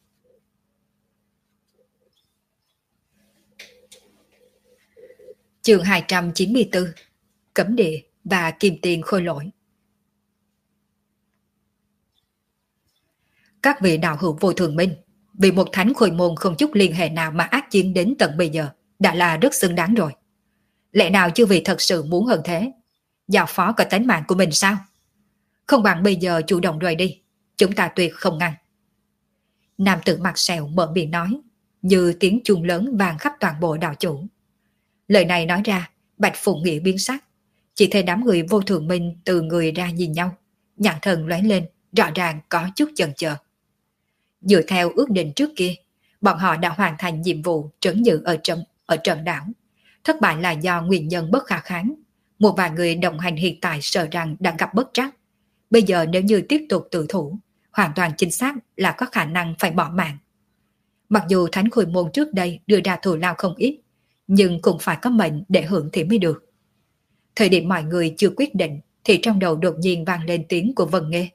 Chương hai trăm chín mươi tư, Cấm Địa và Kim Tiền Khôi Lỗi. Các vị đạo hữu vô thường minh, vì một Thánh Khôi Môn không chút liên hệ nào mà ác chiến đến tận bây giờ, đã là rất xứng đáng rồi. Lẽ nào chưa vì thật sự muốn hơn thế, giao phó cả tánh mạng của mình sao? Không bằng bây giờ chủ động rời đi, chúng ta tuyệt không ngăn. Nam tử mặt sẹo mở miệng nói, như tiếng chuông lớn vang khắp toàn bộ đạo chủ. Lời này nói ra, Bạch Phụng Nghĩa biến sắc, chỉ thấy đám người vô thường minh từ người ra nhìn nhau, nhãn thần lóe lên, rõ ràng có chút chần chờ. Dựa theo ước định trước kia, bọn họ đã hoàn thành nhiệm vụ trấn giữ ở trận ở trận đảo. Thất bại là do nguyên nhân bất khả kháng. Một vài người đồng hành hiện tại sợ rằng đã gặp bất trắc. Bây giờ nếu như tiếp tục tự thủ, hoàn toàn chính xác là có khả năng phải bỏ mạng. Mặc dù Thánh Khôi Môn trước đây đưa ra thù lao không ít, nhưng cũng phải có mệnh để hưởng thì mới được. Thời điểm mọi người chưa quyết định, thì trong đầu đột nhiên vang lên tiếng của Vân Nghê.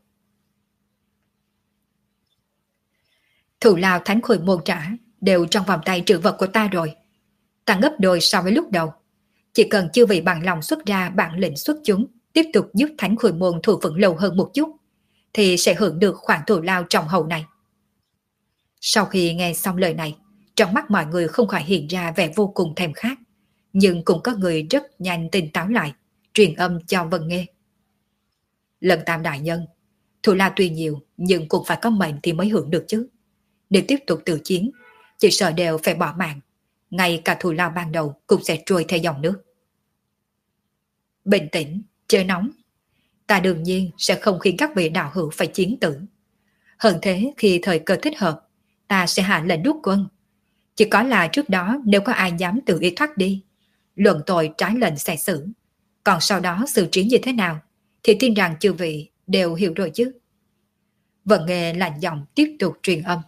Thù lao Thánh Khôi Môn trả đều trong vòng tay trữ vật của ta rồi. Tăng gấp đôi so với lúc đầu. Chỉ cần chư vị bằng lòng xuất ra bản lĩnh xuất chúng, tiếp tục giúp Thánh Khôi Môn thủ vững lâu hơn một chút, thì sẽ hưởng được khoản thù lao trọng hậu này. Sau khi nghe xong lời này, trong mắt mọi người không khỏi hiện ra vẻ vô cùng thèm khát, nhưng cũng có người rất nhanh tỉnh táo lại, truyền âm cho Vân Nghê. Lần Tam đại nhân, thù lao tuy nhiều nhưng cũng phải có mệnh thì mới hưởng được chứ. Nếu tiếp tục tự chiến, chỉ sợ đều phải bỏ mạng, ngay cả thù lao ban đầu cũng sẽ trôi theo dòng nước. Bình tĩnh, chớ nóng. Ta đương nhiên sẽ không khiến các vị đạo hữu phải chiến tử. Hơn thế, khi thời cơ thích hợp, ta sẽ hạ lệnh rút quân. Chỉ có là trước đó nếu có ai dám tự ý thoát đi, luận tội trái lệnh sẽ xử. Còn sau đó xử trí như thế nào, thì tin rằng chư vị đều hiểu rồi chứ. Vân Nghê lạnh giọng tiếp tục truyền âm.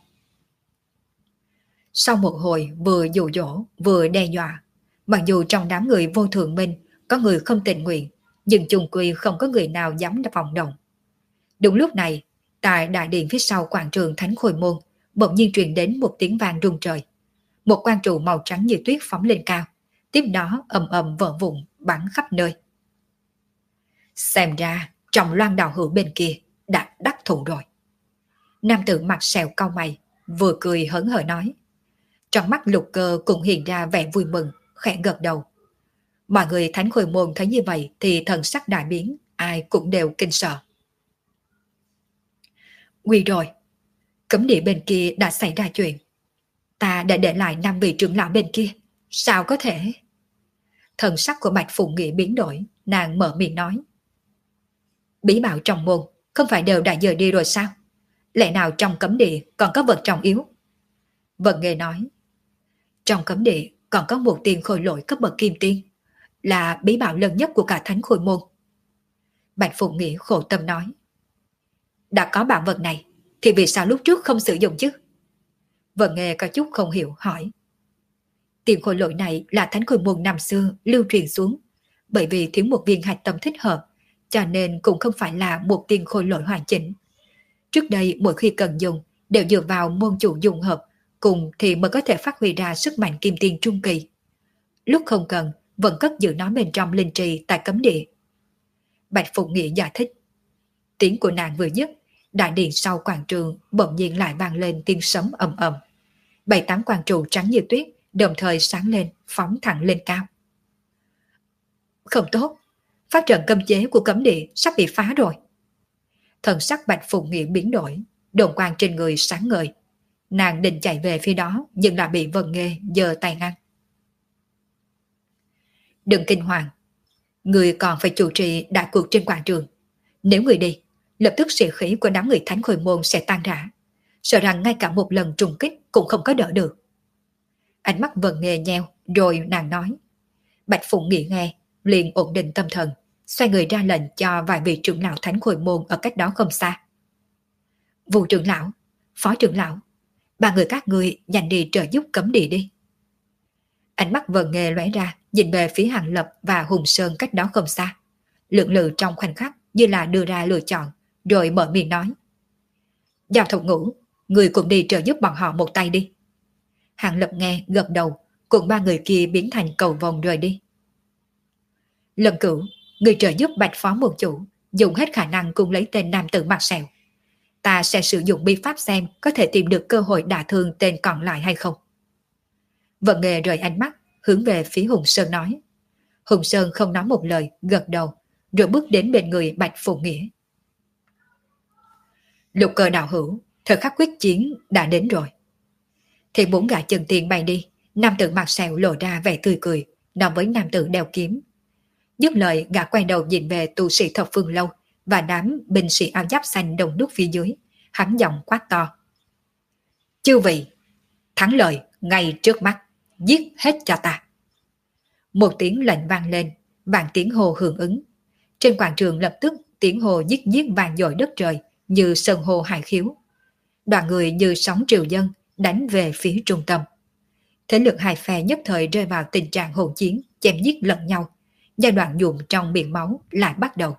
Sau một hồi vừa dụ dỗ vừa đe dọa, mặc dù trong đám người vô thường minh có người không tình nguyện, nhưng chung quy không có người nào dám vọng động. Đúng lúc này, tại đại điện phía sau quảng trường Thánh Khôi Môn, bỗng nhiên truyền đến một tiếng vang rung trời. Một quan trụ màu trắng như tuyết phóng lên cao, tiếp đó ầm ầm vỡ vụn bắn khắp nơi. Xem ra trong Loan đạo hữu bên kia đã đắc thủ rồi. Nam tử mặt sẹo cau mày, vừa cười hớn hở nói. Trong mắt Lục Cơ cũng hiện ra vẻ vui mừng, khẽ gật đầu. Mọi người Thánh Khôi Môn thấy như vậy thì thần sắc đại biến, ai cũng đều kinh sợ. Nguy rồi, cấm địa bên kia đã xảy ra chuyện. Ta đã để lại năm vị trưởng lão bên kia, sao có thể? Thần sắc của Bạch Phụng Nghĩa biến đổi, nàng mở miệng nói. Bí bảo trong môn không phải đều đã dời đi rồi sao? Lẽ nào trong cấm địa còn có vật trọng yếu? Vân Nghê nói. Trong cấm địa còn có một tiền khôi lỗi cấp bậc kim tiên, là bí bảo lớn nhất của cả Thánh Khôi Môn. Bạch Phụng Nghĩa khổ tâm nói. Đã có bảo vật này, thì vì sao lúc trước không sử dụng chứ? Vân Nghê có chút không hiểu hỏi. Tiền khôi lỗi này là Thánh Khôi Môn năm xưa lưu truyền xuống, bởi vì thiếu một viên hạch tâm thích hợp, cho nên cũng không phải là một tiền khôi lỗi hoàn chỉnh. Trước đây mỗi khi cần dùng đều dựa vào môn chủ dùng hợp cùng thì mới có thể phát huy ra sức mạnh kim tiên trung kỳ. Lúc không cần, vẫn cất giữ nó bên trong linh trì tại cấm địa. Bạch Phục Nghĩa giải thích. Tiếng của nàng vừa dứt, đại điện sau quảng trường bỗng nhiên lại vang lên tiếng sấm ầm ầm. Bảy tám quang trụ trắng như tuyết đồng thời sáng lên, phóng thẳng lên cao. Không tốt, pháp trận cấm chế của cấm địa sắp bị phá rồi. Thần sắc Bạch Phục Nghĩa biến đổi, đồn quang trên người sáng ngời. Nàng định chạy về phía đó nhưng lại bị Vân Nghê giơ tay ngăn. Đừng kinh hoàng, người còn phải chủ trì đại cuộc trên quảng trường. Nếu người đi, lập tức sĩ khí của đám người Thánh Khôi Môn sẽ tan rã, sợ rằng ngay cả một lần trùng kích cũng không có đỡ được. Ánh mắt Vân Nghê nheo, rồi nàng nói. Bạch Phụng nghĩ nghe, liền ổn định tâm thần, xoay người ra lệnh cho vài vị trưởng lão Thánh Khôi Môn ở cách đó không xa. Vụ trưởng lão, phó trưởng lão, ba người các người nhanh đi trợ giúp cấm địa đi. Ánh mắt Vân Nghê lóe ra, nhìn về phía Hàng Lập và Hùng Sơn cách đó không xa. Lưỡng lự trong khoảnh khắc như là đưa ra lựa chọn, rồi mở miệng nói. Giao Thục Ngũ, người cùng đi trợ giúp bọn họ một tay đi. Hàng Lập nghe gật đầu, cùng ba người kia biến thành cầu vồng rời đi. Lần Cửu, người trợ giúp Bạch Phó Môn Chủ, dùng hết khả năng cùng lấy tên nam tử mặt sẹo. Ta sẽ sử dụng bí pháp xem có thể tìm được cơ hội đả thương tên còn lại hay không. Vận Nghề rời ánh mắt, hướng về phía Hùng Sơn nói. Hùng Sơn không nói một lời, gật đầu, rồi bước đến bên người Bạch Phù Nghĩa. Lục Cơ đạo hữu, thời khắc quyết chiến đã đến rồi. Thì bốn gã chân tiền bay đi, nam tử mặt sẹo lộ ra vẻ tươi cười, nói với nam tử đeo kiếm. Dứt lời, gã quay đầu nhìn về tu sĩ Thập Phương Lâu và đám binh sĩ áo giáp xanh đông đúc phía dưới, hắn giọng quát to. Chư vị, thắng lợi ngay trước mắt, giết hết cho ta. Một tiếng lệnh vang lên, vạn tiếng hồ hưởng ứng. Trên quảng trường lập tức tiếng hồ giết giết vang dội đất trời như sơn hồ hải khiếu. Đoàn người như sóng triều dân đánh về phía trung tâm. Thế lực hai phe nhất thời rơi vào tình trạng hỗn chiến, chém giết lẫn nhau. Giai đoạn nhuộm trong biển máu lại bắt đầu.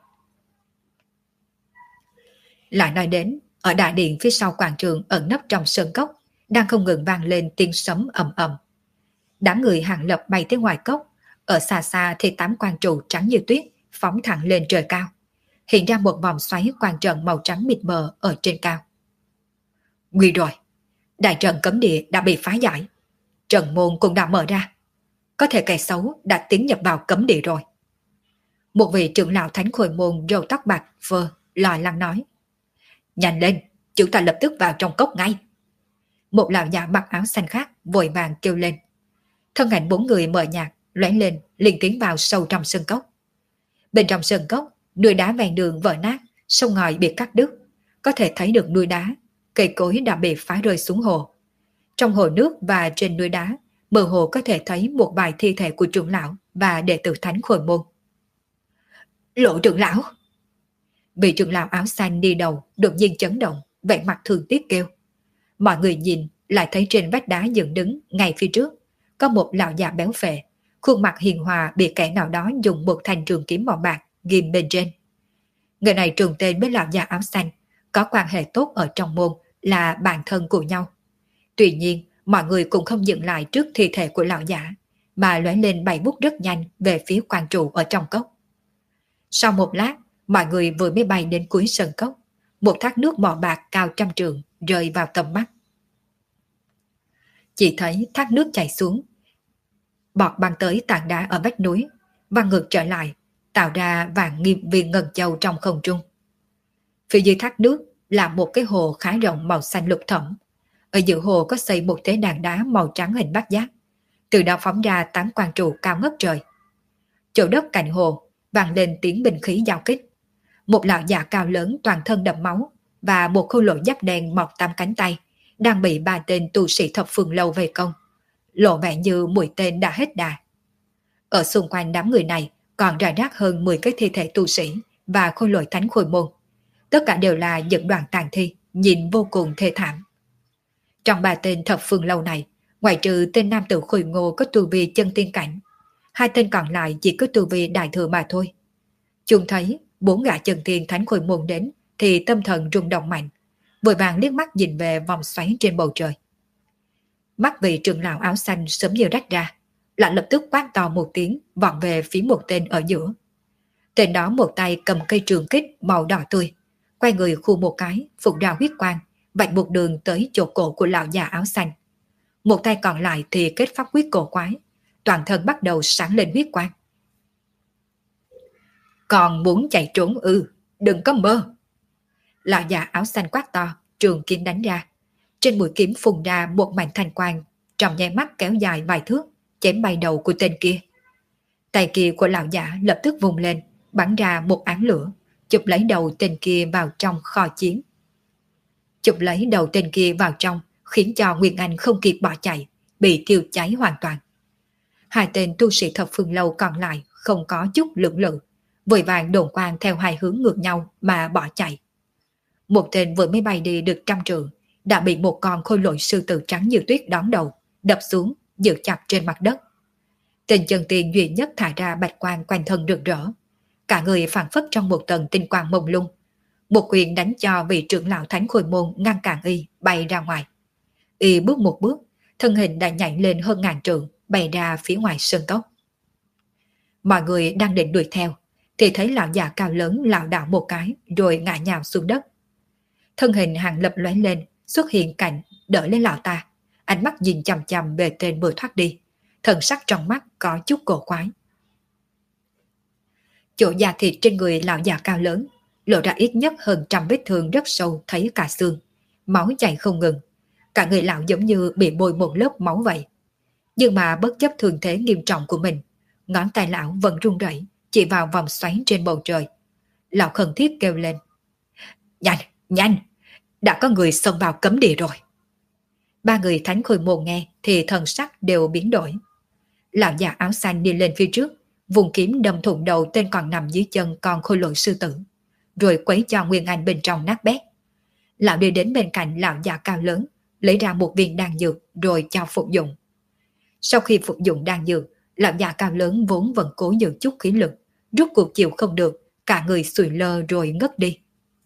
Lại nói đến, ở đại điện phía sau quảng trường ẩn nấp trong sơn cốc, đang không ngừng vang lên tiếng sấm ầm ầm. Đám người Hàng Lập bay tới ngoài cốc, ở xa xa thì tám quang trụ trắng như tuyết phóng thẳng lên trời cao, hiện ra một vòng xoáy quang trận màu trắng mịt mờ ở trên cao. Nguy rồi, đại trận cấm địa đã bị phá giải, trận môn cũng đã mở ra, có thể kẻ xấu đã tiến nhập vào cấm địa rồi. Một vị trưởng lão Thánh Khôi Môn râu tóc bạc phơ lo lắng nói. Nhanh lên, chúng ta lập tức vào trong cốc ngay. Một lão già mặc áo xanh khác vội vàng kêu lên. Thân ảnh bốn người mờ nhạt lóe lên, liền tiến vào sâu trong sân cốc. Bên trong sân cốc, núi đá ven đường vỡ nát, sông ngòi bị cắt đứt, có thể thấy được núi đá, cây cối đã bị phá rơi xuống hồ. Trong hồ nước và trên núi đá, mơ hồ có thể thấy một vài thi thể của trưởng lão và đệ tử Thánh Khôi Môn. Lộ trưởng lão! Vị trưởng lão áo xanh đi đầu đột nhiên chấn động, vẻ mặt thương tiếc kêu. Mọi người nhìn lại thấy trên vách đá dựng đứng ngay phía trước có một lão già béo phệ, khuôn mặt hiền hòa bị kẻ nào đó dùng một thanh trường kiếm màu bạc ghim bên trên. Người này trùng tên với lão già áo xanh, có quan hệ tốt ở trong môn, là bạn thân của nhau. Tuy nhiên, mọi người cũng không dừng lại trước thi thể của lão giả, mà lóe lên bay bút rất nhanh về phía quan trụ ở trong cốc. Sau một lát, mọi người vừa mới bay đến cuối sân cốc, một thác nước màu bạc cao trăm trượng rơi vào tầm mắt. Chỉ thấy thác nước chảy xuống, bọt băng tới tảng đá ở vách núi, văng ngược trở lại, tạo ra vàng nghiêm viên ngân châu trong không trung. Phía dưới thác nước là một cái hồ khá rộng màu xanh lục thẫm. Ở giữa hồ có xây một tế đàn đá màu trắng hình bát giác, từ đó phóng ra tám quang trụ cao ngất trời. Chỗ đất cạnh hồ vang lên tiếng binh khí giao kích. Một lão già cao lớn toàn thân đẫm máu và một khôi lỗi giáp đen mọc tám cánh tay đang bị ba tên tu sĩ Thập Phương Lâu vây công, lộ vẻ như mũi tên đã hết đà. Ở xung quanh đám người này còn rải rác hơn mười cái thi thể tu sĩ và khôi lỗi Thánh Khôi Môn. Tất cả đều là những đoàn tàn thi, nhìn vô cùng thê thảm. Trong ba tên Thập Phương Lâu này, ngoại trừ tên nam tử Khôi Ngô có tu vi chân tiên cảnh, hai tên còn lại chỉ có tu vi đại thừa mà thôi. Chúng thấy bốn gã chân tiên Thánh Khôi Môn đến thì tâm thần rung động mạnh, vội vàng liếc mắt nhìn về vòng xoáy trên bầu trời. Mắt vị trưởng lão áo xanh sớm như rách ra, lại lập tức quát to một tiếng vọt về phía một tên ở giữa. Tên đó một tay cầm cây trường kích màu đỏ tươi, quay người khu một cái, phục ra huyết quang, vạch một đường tới chỗ cổ của lão già áo xanh. Một tay còn lại thì kết pháp quyết cổ quái, toàn thân bắt đầu sáng lên huyết quang. Còn muốn chạy trốn ư, đừng có mơ. Lão già áo xanh quát to, trường kiếm đánh ra. Trên mũi kiếm phun ra một mảnh thanh quang, trong nháy mắt kéo dài vài thước, chém bay đầu của tên kia. Tay kia của lão giả lập tức vùng lên, bắn ra một áng lửa, chụp lấy đầu tên kia vào trong kho chiến. Chụp lấy đầu tên kia vào trong, khiến cho Nguyên Anh không kịp bỏ chạy, bị thiêu cháy hoàn toàn. Hai tên tu sĩ thập phương lâu còn lại không có chút lưỡng lự, vội vàng đồn quang theo hai hướng ngược nhau mà bỏ chạy. Một tên vừa mới bay đi được trăm trượng, đã bị một con khôi lỗi sư tử trắng như tuyết đón đầu, đập xuống, giữ chặt trên mặt đất. Tên chân tiên duy nhất thả ra bạch quang quanh thân rực rỡ, cả người phảng phất trong một tầng tinh quang mông lung. Một quyền đánh cho vị trưởng lão thánh khôi môn ngăn cản y bay ra ngoài. Y bước một bước, thân hình đã nhảy lên hơn ngàn trượng, bay ra phía ngoài sơn cốc. Mọi người đang định đuổi theo, thì thấy lão già cao lớn lảo đảo một cái rồi ngã nhào xuống đất. Thân hình Hàng Lập lóe lên, xuất hiện cạnh đỡ lấy lão ta, ánh mắt nhìn chằm chằm về tên vừa thoát đi, thần sắc trong mắt có chút cổ quái. Chỗ da thịt trên người lão già cao lớn lộ ra ít nhất hơn trăm vết thương rất sâu thấy cả xương, máu chảy không ngừng, cả người lão giống như bị bôi một lớp máu vậy. Nhưng mà bất chấp thương thế nghiêm trọng của mình, ngón tay lão vẫn run rẩy chỉ vào vòng xoáy trên bầu trời. Lão khẩn thiết kêu lên: Nhanh, nhanh, đã có người xông vào cấm địa rồi. Ba người thánh khôi môn nghe thì thần sắc đều biến đổi. Lão già áo xanh đi lên phía trước, vùng kiếm đâm thủng đầu tên còn nằm dưới chân con khôi lỗi sư tử, rồi quấy cho Nguyên Anh bên trong nát bét. Lão đi đến bên cạnh lão già cao lớn, lấy ra một viên đan dược rồi cho phục dụng. Sau khi phục dụng đan dược, lão già cao lớn vốn vẫn cố giữ chút khí lực, rút cuộc chịu không được, cả người sụi lơ rồi ngất đi.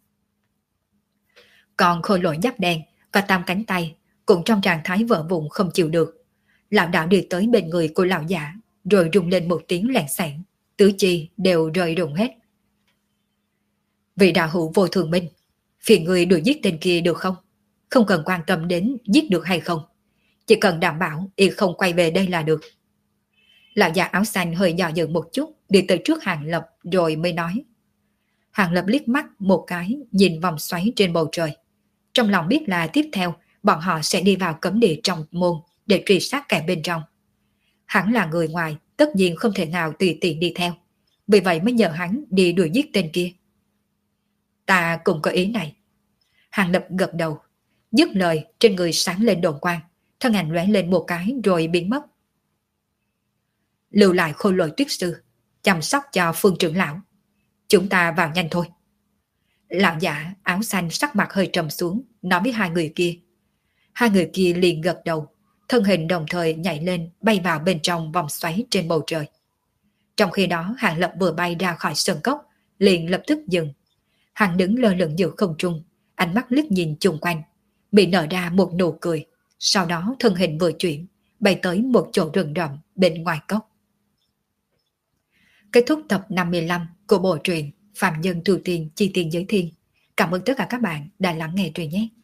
Còn khôi lỗi giáp đen và tam cánh tay cũng trong trạng thái vỡ vụn không chịu được. Lão đạo đi tới bên người của lão giả, rồi rung lên một tiếng lẹn xẹn, tứ chi đều rơi rụng hết. Vị đạo hữu vô thường minh, phiền người đuổi giết tên kia được không? Không cần quan tâm đến giết được hay không, chỉ cần đảm bảo y không quay về đây là được. Lão già áo xanh hơi dò dự một chút, đi tới trước Hàng Lập rồi mới nói. Hàng Lập liếc mắt một cái nhìn vòng xoáy trên bầu trời, trong lòng biết là tiếp theo bọn họ sẽ đi vào cấm địa trong môn để truy sát kẻ bên trong. Hắn là người ngoài, tất nhiên không thể nào tùy tiện đi theo, vì vậy mới nhờ hắn đi đuổi giết tên kia. Ta cũng có ý này. Hàng Lập gật đầu, dứt lời trên người sáng lên đồn quang, thân ảnh lóe lên một cái rồi biến mất. Lưu lại khôi lỗi tuyết sư, chăm sóc cho Phương trưởng lão. Chúng ta vào nhanh thôi. Lão giả áo xanh sắc mặt hơi trầm xuống, nói với hai người kia. Hai người kia liền gật đầu, thân hình đồng thời nhảy lên bay vào bên trong vòng xoáy trên bầu trời. Trong khi đó Hàng Lập vừa bay ra khỏi sơn cốc, liền lập tức dừng. Hắn đứng lơ lửng giữa không trung, ánh mắt liếc nhìn chung quanh, bị nở ra một nụ cười, sau đó thân hình vừa chuyển, bay tới một chỗ rừng rậm bên ngoài cốc. Kết thúc tập năm mươi lăm của bộ truyện Phàm Nhân Tu Tiên Chi Tiên Giới Thiên. Cảm ơn tất cả các bạn đã lắng nghe truyện nhé.